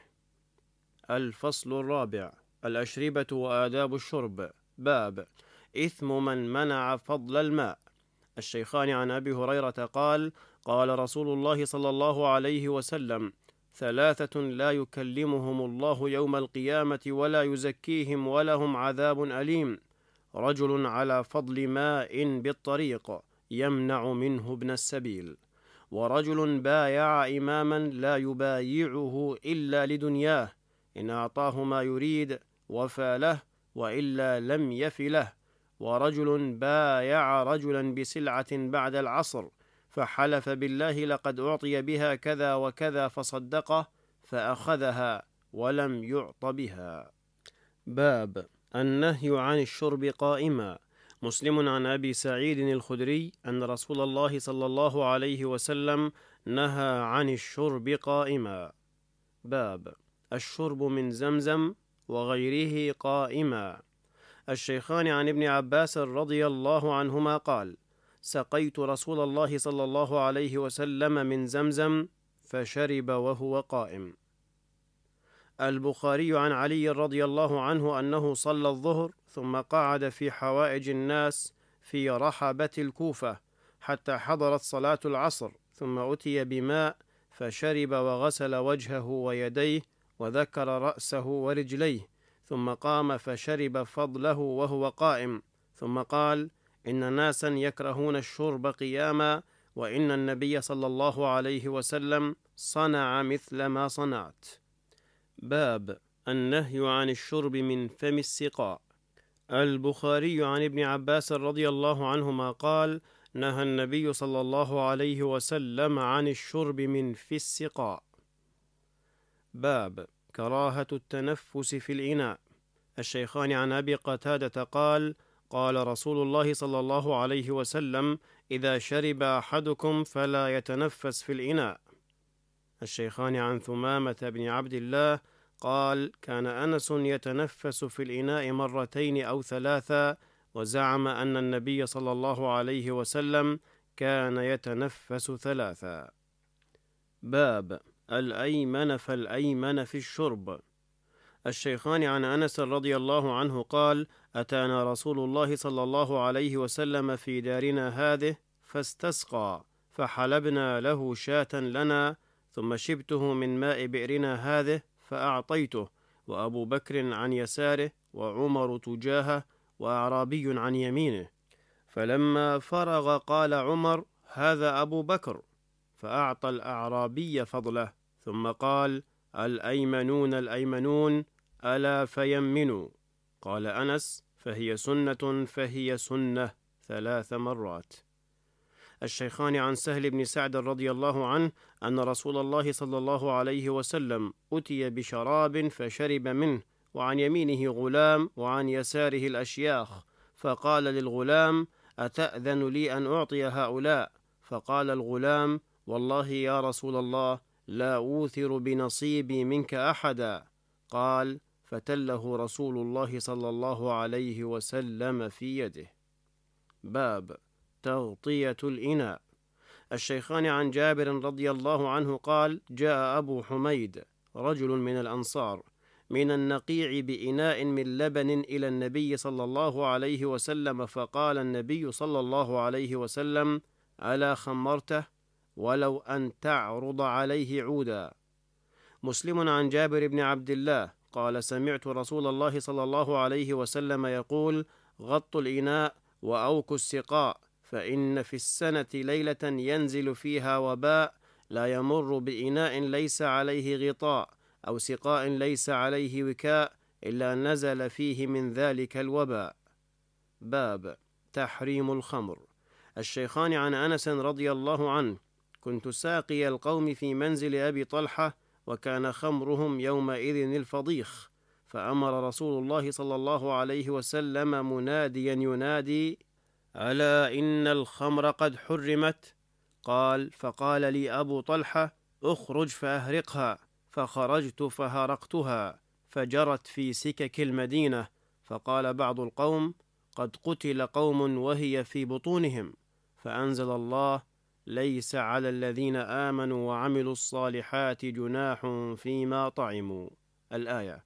الفصل الرابع: الأشربة وآداب الشرب. باب إثم من منع فضل الماء. الشيخان عن أبي هريرة قال: قال رسول الله صلى الله عليه وسلم: ثلاثة لا يكلمهم الله يوم القيامة ولا يزكيهم ولهم عذاب أليم: رجل على فضل ماء بالطريق يمنع منه ابن السبيل، ورجل بايع إماما لا يبايعه إلا لدنياه، إن أعطاه ما يريد وفى له، وإلا لم يف له، ورجل بايع رجلا بسلعة بعد العصر فحلف بالله لقد أعطي بها كذا وكذا فصدقه فأخذها ولم يعط بها. باب النهي عن الشرب قائما. مسلم عن أبي سعيد الخدري أن رسول الله صلى الله عليه وسلم نهى عن الشرب قائما. باب الشرب من زمزم وغيره قائما. الشيخان عن ابن عباس رضي الله عنهما قال: سقيت رسول الله صلى الله عليه وسلم من زمزم فشرب وهو قائم. البخاري عن علي رضي الله عنه أنه صلى الظهر ثم قعد في حوائج الناس في رحبة الكوفة حتى حضرت صلاة العصر، ثم أتي بماء فشرب وغسل وجهه ويديه وذكر رأسه ورجليه، ثم قام فشرب فضله وهو قائم، ثم قال: إن ناسا يكرهون الشرب قياما، وإن النبي صلى الله عليه وسلم صنع مثل ما صنعت. باب النهي عن الشرب من فم السقاء. البخاري عن ابن عباس رضي الله عنهما قال: نهى النبي صلى الله عليه وسلم عن الشرب من في السقاء. باب كراهة التنفس في الإناء. الشيخان عن أبي قتادة قال: قال رسول الله صلى الله عليه وسلم: إذا شرب أحدكم فلا يتنفس في الإناء. الشيخان عن ثمامة بن عبد الله قال: كان أنس يتنفس في الإناء مرتين أو ثلاثا، وزعم أن النبي صلى الله عليه وسلم كان يتنفس ثلاثا. باب الأيمن فالأيمن في الشرب. الشيخان عن أنس رضي الله عنه قال: أتانا رسول الله صلى الله عليه وسلم في دارنا هذه فاستسقى، فحلبنا له شاة لنا، ثم شبته من ماء بئرنا هذه فأعطيته، وأبو بكر عن يساره، وعمر تجاهه، وأعرابي عن يمينه. فلما فرغ قال عمر: هذا أبو بكر، فأعطى الأعرابي فضله، ثم قال: الأيمنون الأيمنون ألا فيمنوا. قال أنس: فهي سنة فهي سنة ثلاث مرات. الشيخان عن سهل بن سعد رضي الله عنه أن رسول الله صلى الله عليه وسلم أتي بشراب فشرب منه، وعن يمينه غلام وعن يساره الأشياخ، فقال للغلام: أتأذن لي أن أعطي هؤلاء؟ فقال الغلام: والله يا رسول الله لا أوثر بنصيبي منك أحدا. قال: فتله رسول الله صلى الله عليه وسلم في يده. باب تغطية الإناء. الشيخان عن جابر رضي الله عنه قال: جاء أبو حميد رجل من الأنصار من النقيع بإناء من لبن إلى النبي صلى الله عليه وسلم، فقال النبي صلى الله عليه وسلم: ألا خمرته؟ ولو أن تعرض عليه عودا. مسلم عن جابر بن عبد الله قال: سمعت رسول الله صلى الله عليه وسلم يقول: غطوا الإناء وأوكوا السقاء، فإن في السنة ليلة ينزل فيها وباء لا يمر بإناء ليس عليه غطاء أو سقاء ليس عليه وكاء إلا نزل فيه من ذلك الوباء. باب تحريم الخمر. الشيخان عن أنس رضي الله عنه: كنت ساقي القوم في منزل أبي طلحة، وكان خمرهم يومئذ الفضيخ، فأمر رسول الله صلى الله عليه وسلم مناديا ينادي: ألا إن الخمر قد حرمت؟ قال: فقال لي أبو طلحة: اخرج فأهرقها، فخرجت فهرقتها فجرت في سكك المدينة، فقال بعض القوم: قد قتل قوم وهي في بطونهم، فأنزل الله: ليس على الذين آمنوا وعملوا الصالحات جناح فيما طعموا. الآية.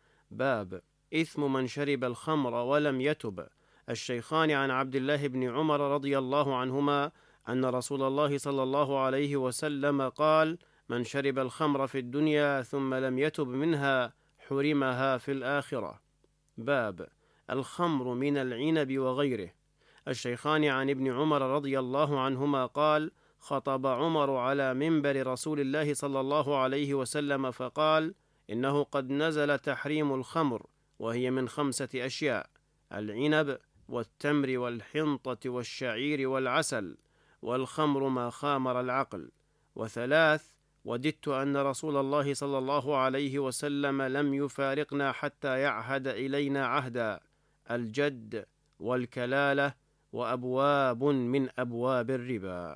باب إثم من شرب الخمر ولم يتب. الشيخان عن عبد الله بن عمر رضي الله عنهما أن رسول الله صلى الله عليه وسلم قال: من شرب الخمر في الدنيا ثم لم يتب منها حرمها في الآخرة. باب الخمر من العنب وغيره. الشيخان عن ابن عمر رضي الله عنهما قال: خطب عمر على منبر رسول الله صلى الله عليه وسلم فقال: إنه قد نزل تحريم الخمر، وهي من خمسة أشياء: العنب والتمر والحنطة والشعير والعسل، والخمر ما خامر العقل. وثلاث: وددت أن رسول الله صلى الله عليه وسلم لم يفارقنا حتى يعهد إلينا عهدا: الجد والكلالة وأبواب من أبواب الربا.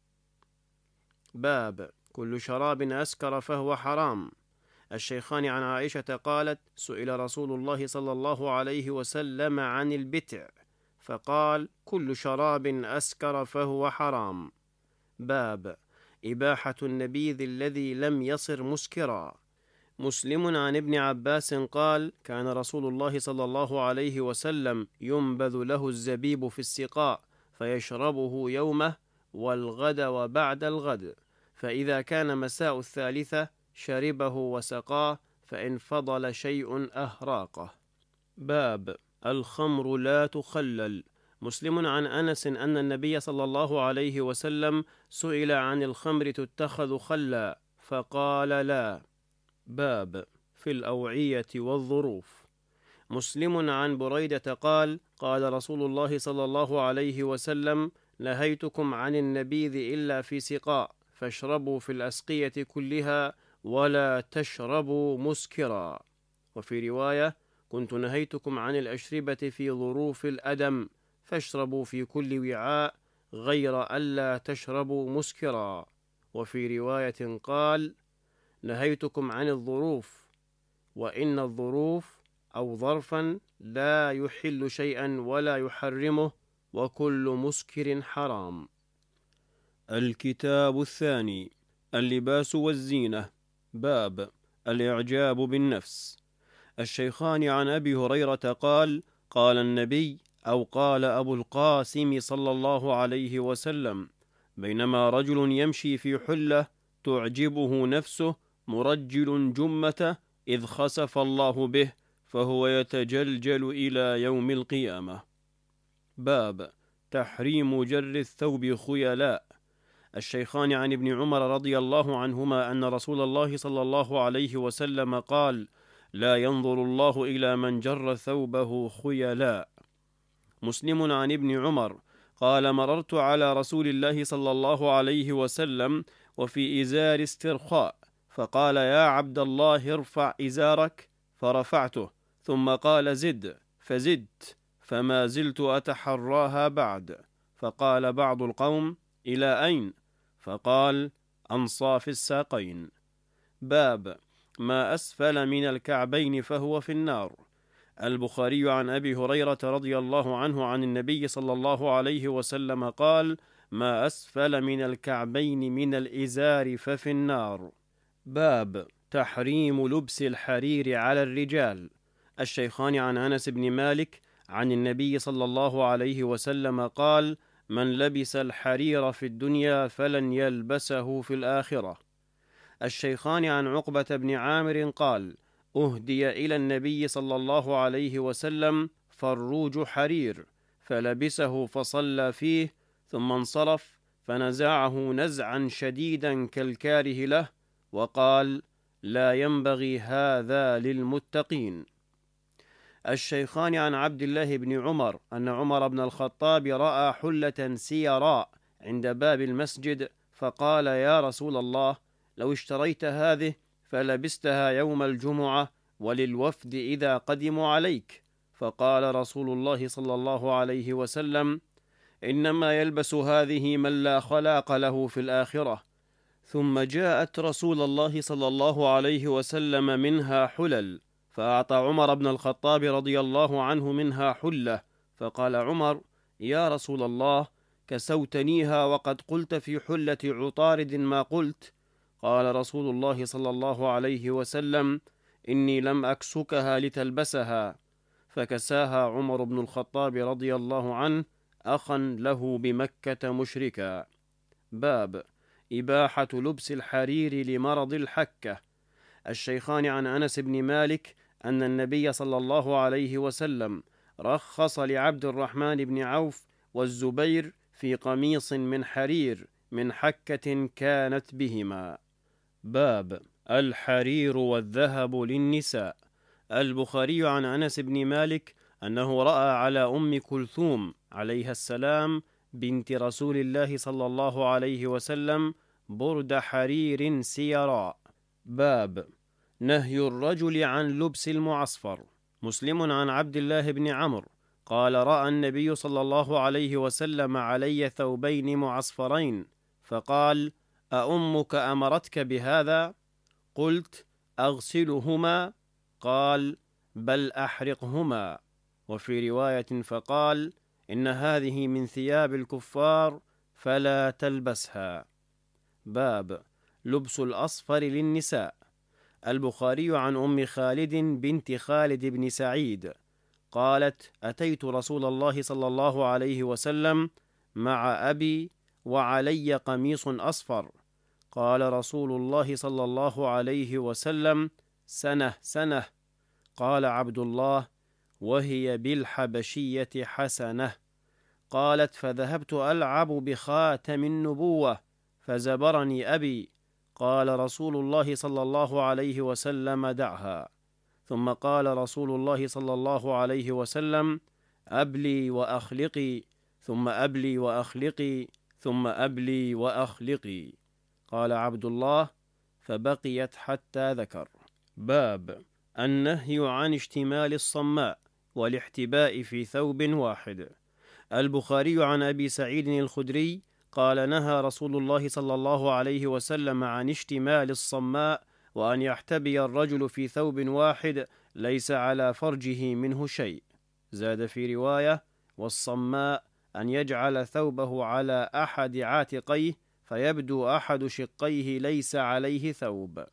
باب كل شراب أسكر فهو حرام. الشيخان عن عائشة قالت: سئل رسول الله صلى الله عليه وسلم عن البتع، فقال: كل شراب أسكر فهو حرام. باب إباحة النبيذ الذي لم يصر مسكرا. مسلم عن ابن عباس قال: كان رسول الله صلى الله عليه وسلم ينبذ له الزبيب في السقاء فيشربه يومه والغد وبعد الغد، فإذا كان مساء الثالثة شربه وسقاه، فإن فضل شيء أهراقه. باب الخمر لا تخلل. مسلم عن أنس أن النبي صلى الله عليه وسلم سئل عن الخمر تتخذ خلا، فقال: لا. باب في الأوعية والظروف. مسلم عن بريدة قال: قال رسول الله صلى الله عليه وسلم: نهيتكم عن النبيذ إلا في سقاء، فاشربوا في الأسقية كلها ولا تشربوا مسكرا. وفي رواية: كنت نهيتكم عن الأشربة في ظروف الأدم، فاشربوا في كل وعاء غير ألا تشربوا مسكرا. وفي رواية قال: نهيتكم عن الظروف، وإن الظروف أو ظرفا لا يحل شيئا ولا يحرمه، وكل مسكر حرام. الكتاب الثاني اللباس والزينة. باب الإعجاب بالنفس. الشيخان عن أبي هريرة قال: قال النبي أو قال أبو القاسم صلى الله عليه وسلم: بينما رجل يمشي في حلة تعجبه نفسه مرجل جمته إذ خسف الله به، فهو يتجلجل إلى يوم القيامة. باب تحريم جر الثوب خيلاء. الشيخان عن ابن عمر رضي الله عنهما أن رسول الله صلى الله عليه وسلم قال: لا ينظر الله إلى من جر ثوبه خيلاء. مسلم عن ابن عمر قال: مررت على رسول الله صلى الله عليه وسلم وفي إزار استرخاء، فقال: يا عبد الله ارفع إزارك، فرفعته، ثم قال: زد، فزدت، فما زلت أتحراها بعد. فقال بعض القوم: إلى أين؟ فقال: أنصاف الساقين. باب ما أسفل من الكعبين فهو في النار. البخاري عن أبي هريرة رضي الله عنه عن النبي صلى الله عليه وسلم قال: ما أسفل من الكعبين من الإزار ففي النار. باب تحريم لبس الحرير على الرجال. الشيخان عن أنس بن مالك عن النبي صلى الله عليه وسلم قال: من لبس الحرير في الدنيا فلن يلبسه في الآخرة. الشيخان عن عقبة بن عامر قال: أهدي إلى النبي صلى الله عليه وسلم فروج حرير، فلبسه فصلى فيه، ثم انصرف فنزعه نزعا شديدا كالكاره له، وقال: لا ينبغي هذا للمتقين. الشيخان عن عبد الله بن عمر أن عمر بن الخطاب رأى حلة سيراء عند باب المسجد، فقال: يا رسول الله، لو اشتريت هذه فلبستها يوم الجمعة وللوفد إذا قدموا عليك. فقال رسول الله صلى الله عليه وسلم: إنما يلبس هذه من لا خلاق له في الآخرة. ثم جاءت رسول الله صلى الله عليه وسلم منها حلل، فأعطى عمر بن الخطاب رضي الله عنه منها حلة، فقال عمر: يا رسول الله، كسوتنيها وقد قلت في حلة عطارد ما قلت. قال رسول الله صلى الله عليه وسلم: إني لم أكسكها لتلبسها. فكساها عمر بن الخطاب رضي الله عنه أخا له بمكة مشركا. باب إباحة لبس الحرير لمرض الحكة. الشيخان عن أنس بن مالك أن النبي صلى الله عليه وسلم رخص لعبد الرحمن بن عوف والزبير في قميص من حرير من حكة كانت بهما. باب الحرير والذهب للنساء. البخاري عن أنس بن مالك أنه رأى على أم كلثوم عليها السلام بنت رسول الله صلى الله عليه وسلم برد حرير سيراء. باب نهي الرجل عن لبس المعصفر. مسلم عن عبد الله بن عمرو قال: رأى النبي صلى الله عليه وسلم علي ثوبين معصفرين، فقال: أأمك أمرتك بهذا؟ قلت: أغسلهما؟ قال: بل أحرقهما. وفي رواية فقال: إن هذه من ثياب الكفار فلا تلبسها. باب لبس الأصفر للنساء. البخاري عن أم خالد بنت خالد بن سعيد قالت: أتيت رسول الله صلى الله عليه وسلم مع أبي وعلي قميص أصفر. قال رسول الله صلى الله عليه وسلم: سنة سنة. قال عبد الله: وهي بالحبشية حسنة. قالت: فذهبت ألعب بخاتم النبوة فزبرني أبي. قال رسول الله صلى الله عليه وسلم: دعها. ثم قال رسول الله صلى الله عليه وسلم: أبلي وأخلقي، ثم أبلي وأخلقي، ثم أبلي وأخلقي. قال عبد الله: فبقيت حتى ذكر. باب النهي عن اشتمال الصماء والاحتباء في ثوب واحد. البخاري عن أبي سعيد الخدري قال: نهى رسول الله صلى الله عليه وسلم عن اشتمال الصماء، وأن يحتبي الرجل في ثوب واحد ليس على فرجه منه شيء. زاد في رواية: والصماء أن يجعل ثوبه على أحد عاتقيه فيبدو أحد شقيه ليس عليه ثوب.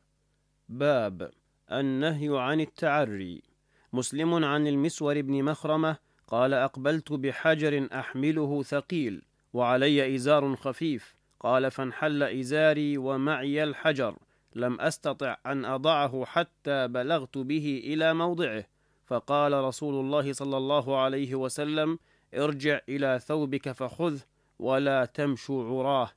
باب النهي عن التعري. مسلم عن المسور بن مخرمة قال: أقبلت بحجر أحمله ثقيل وعلي إزار خفيف. قال: فانحل إزاري ومعي الحجر، لم أستطع أن أضعه حتى بلغت به إلى موضعه. فقال رسول الله صلى الله عليه وسلم: ارجع إلى ثوبك فخذه ولا تمشوا عراه.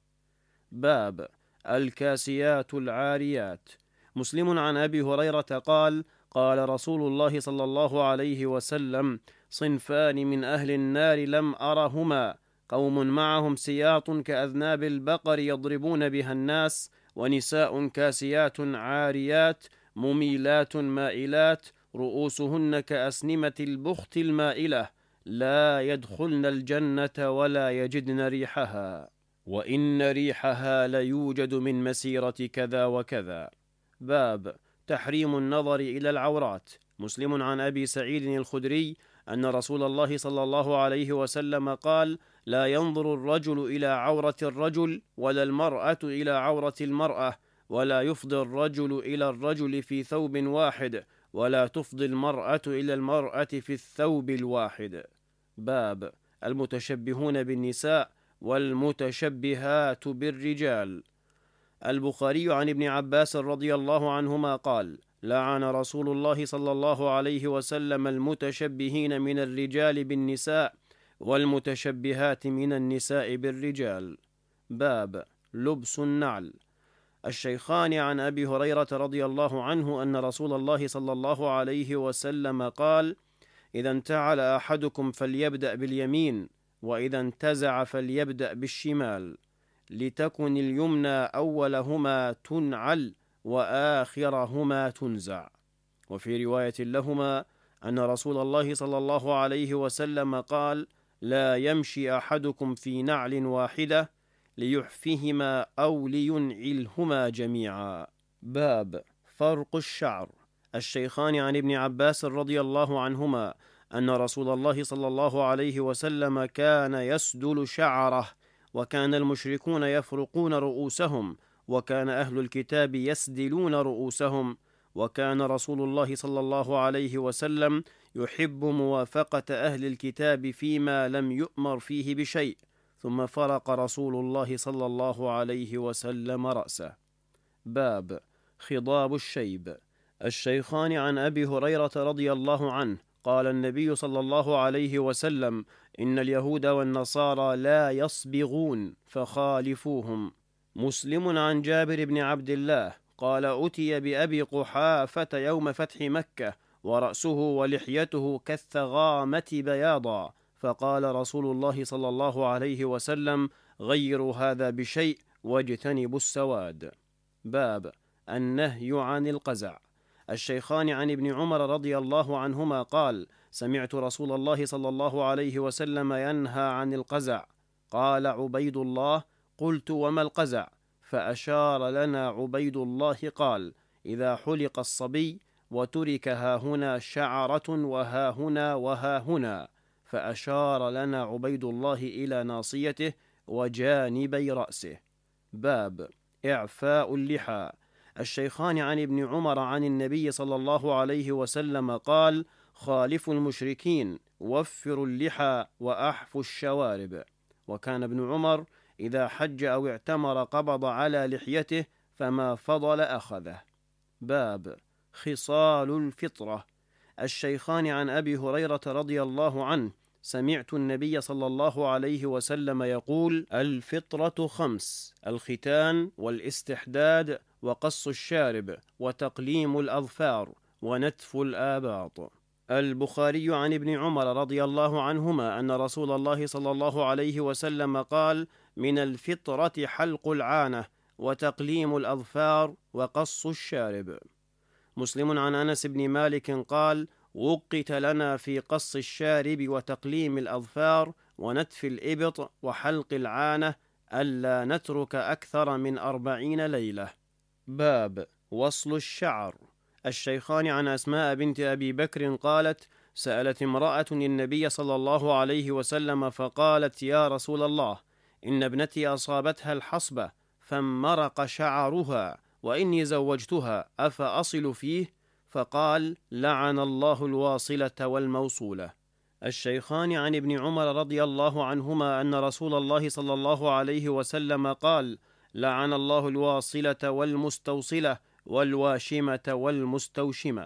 باب الكاسيات العاريات. مسلم عن أبي هريرة قال: قال رسول الله صلى الله عليه وسلم: صنفان من أهل النار لم أرهما، قوم معهم سياط كأذناب البقر يضربون بها الناس، ونساء كاسيات عاريات مميلات مائلات رؤوسهن كأسنمة البخت المائلة لا يدخلن الجنة ولا يجدن ريحها، وإن ريحها ليوجد من مسيرة كذا وكذا. باب تحريم النظر إلى العورات. مسلم عن أبي سعيد الخدري أن رسول الله صلى الله عليه وسلم قال: لا ينظر الرجل إلى عورة الرجل ولا المرأة إلى عورة المرأة، ولا يفضي الرجل إلى الرجل في ثوب واحد، ولا تفضي المرأة إلى المرأة في الثوب الواحد. باب المتشبهون بالنساء والمتشبهات بالرجال. البخاري عن ابن عباس رضي الله عنهما قال: لعن رسول الله صلى الله عليه وسلم المتشبهين من الرجال بالنساء والمتشبهات من النساء بالرجال. باب لبس النعل. الشيخان عن أبي هريرة رضي الله عنه أن رسول الله صلى الله عليه وسلم قال: إذا انتعل أحدكم فليبدأ باليمين، وإذا انتزع فليبدأ بالشمال، لتكن اليمنى أولهما تنعل وآخرهما تنزع. وفي رواية لهما أن رسول الله صلى الله عليه وسلم قال: لا يمشي أحدكم في نعل واحدة ليحفهما أو لينعلهما جميعا. باب فرق الشعر. الشيخان عن ابن عباس رضي الله عنهما أن رسول الله صلى الله عليه وسلم كان يسدل شعره، وكان المشركون يفرقون رؤوسهم، وكان أهل الكتاب يسدلون رؤوسهم، وكان رسول الله صلى الله عليه وسلم يحب موافقة أهل الكتاب فيما لم يؤمر فيه بشيء، ثم فرق رسول الله صلى الله عليه وسلم رأسه. باب خضاب الشيب. الشيخان عن أبي هريرة رضي الله عنه قال النبي صلى الله عليه وسلم: إن اليهود والنصارى لا يصبغون فخالفوهم. مسلم عن جابر بن عبد الله قال: أتي بأبي قحافة يوم فتح مكة ورأسه ولحيته كالثغامة بياضا، فقال رسول الله صلى الله عليه وسلم: غيروا هذا بشيء واجتنبوا السواد. باب النهي عن القزع. الشيخان عن ابن عمر رضي الله عنهما قال: سمعت رسول الله صلى الله عليه وسلم ينهى عن القزع. قال عبيد الله: قلت وما القزع؟ فأشار لنا عبيد الله قال: إذا حلق الصبي وترك هاهنا شعرة وهاهنا وهاهنا، فأشار لنا عبيد الله إلى ناصيته وجانبي رأسه. باب إعفاء اللحى. الشيخان عن ابن عمر عن النبي صلى الله عليه وسلم قال: خالفوا المشركين، وفروا اللحى وأحفوا الشوارب. وكان ابن عمر إذا حج أو اعتمر قبض على لحيته، فما فضل أخذه. باب خصال الفطرة. الشيخان عن أبي هريرة رضي الله عنه: سمعت النبي صلى الله عليه وسلم يقول: الفطرة خمس: الختان والاستحداد وقص الشارب وتقليم الأظفار ونتف الآباط. البخاري عن ابن عمر رضي الله عنهما أن رسول الله صلى الله عليه وسلم قال: من الفطرة حلق العانة وتقليم الأظفار وقص الشارب. مسلم عن أنس بن مالك قال: وقت لنا في قص الشارب وتقليم الأظفار ونتف الإبط وحلق العانة ألا نترك أكثر من أربعين ليلة. باب وصل الشعر. الشيخان عن أسماء بنت أبي بكر قالت: سألت امرأة النبي صلى الله عليه وسلم فقالت: يا رسول الله، إن ابنتي أصابتها الحصبة فانمرق شعرها، وإني زوجتها، أفأصل فيه؟ فقال: لعن الله الواصلة والموصولة. الشيخان عن ابن عمر رضي الله عنهما أن رسول الله صلى الله عليه وسلم قال: لعن الله الواصلة والمستوصلة والواشمة والمستوشمة.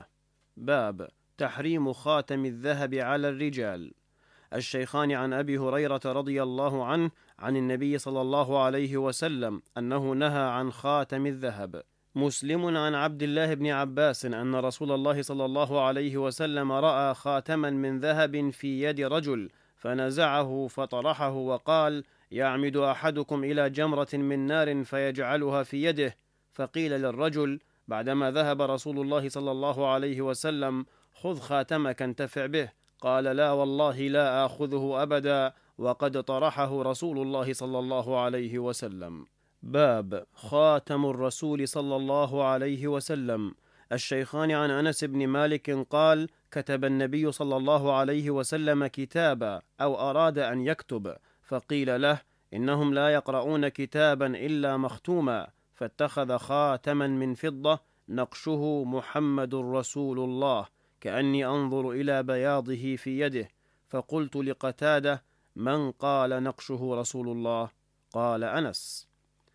باب تحريم خاتم الذهب على الرجال. الشيخان عن أبي هريرة رضي الله عنه عن النبي صلى الله عليه وسلم أنه نهى عن خاتم الذهب. مسلم عن عبد الله بن عباس أن رسول الله صلى الله عليه وسلم رأى خاتما من ذهب في يد رجل، فنزعه فطرحه وقال: يعمد أحدكم إلى جمرة من نار فيجعلها في يده. فقيل للرجل بعدما ذهب رسول الله صلى الله عليه وسلم: خذ خاتمك انتفع به. قال: لا والله لا آخذه أبدا، وقد طرحه رسول الله صلى الله عليه وسلم. باب خاتم الرسول صلى الله عليه وسلم. الشيخان عن أنس بن مالك قال: كتب النبي صلى الله عليه وسلم كتابا أو أراد أن يكتب، فقيل له: إنهم لا يقرؤون كتابا إلا مختوما، فاتخذ خاتما من فضة نقشه محمد رسول الله، كأني أنظر إلى بياضه في يده. فقلت لقتادة: من قال نقشه رسول الله؟ قال أنس.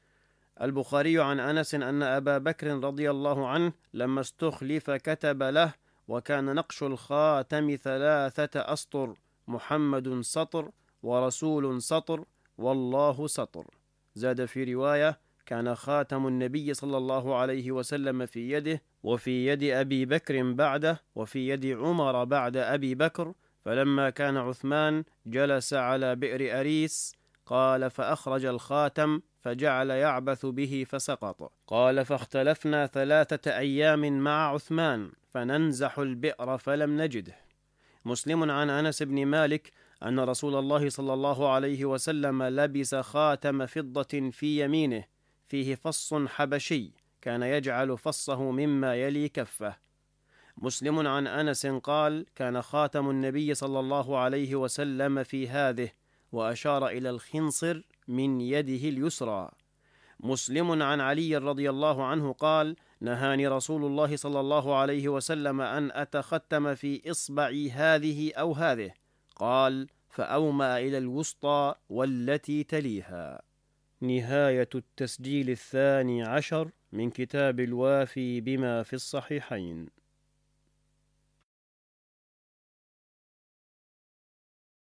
البخاري عن أنس أن أبا بكر رضي الله عنه لما استخلف كتب له: وكان نقش الخاتم ثلاثة أسطر، محمد سطر، ورسول سطر، والله سطر. زاد في رواية: كان خاتم النبي صلى الله عليه وسلم في يده، وفي يد أبي بكر بعده، وفي يد عمر بعد أبي بكر. فلما كان عثمان جلس على بئر أريس، قال: فأخرج الخاتم فجعل يعبث به فسقط. قال: فاختلفنا ثلاثة أيام مع عثمان فننزح البئر فلم نجده. مسلم عن أنس بن مالك أن رسول الله صلى الله عليه وسلم لبس خاتم فضة في يمينه فيه فص حبشي، كان يجعل فصه مما يلي كفه. مسلم عن أنس قال: كان خاتم النبي صلى الله عليه وسلم في هذه، وأشار إلى الخنصر من يده اليسرى. مسلم عن علي رضي الله عنه قال: نهاني رسول الله صلى الله عليه وسلم أن أتختم في إصبعي هذه أو هذه. قال: فأومأ إلى الوسطى والتي تليها. نهاية التسجيل الثاني عشر من كتاب الوافي بما في الصحيحين.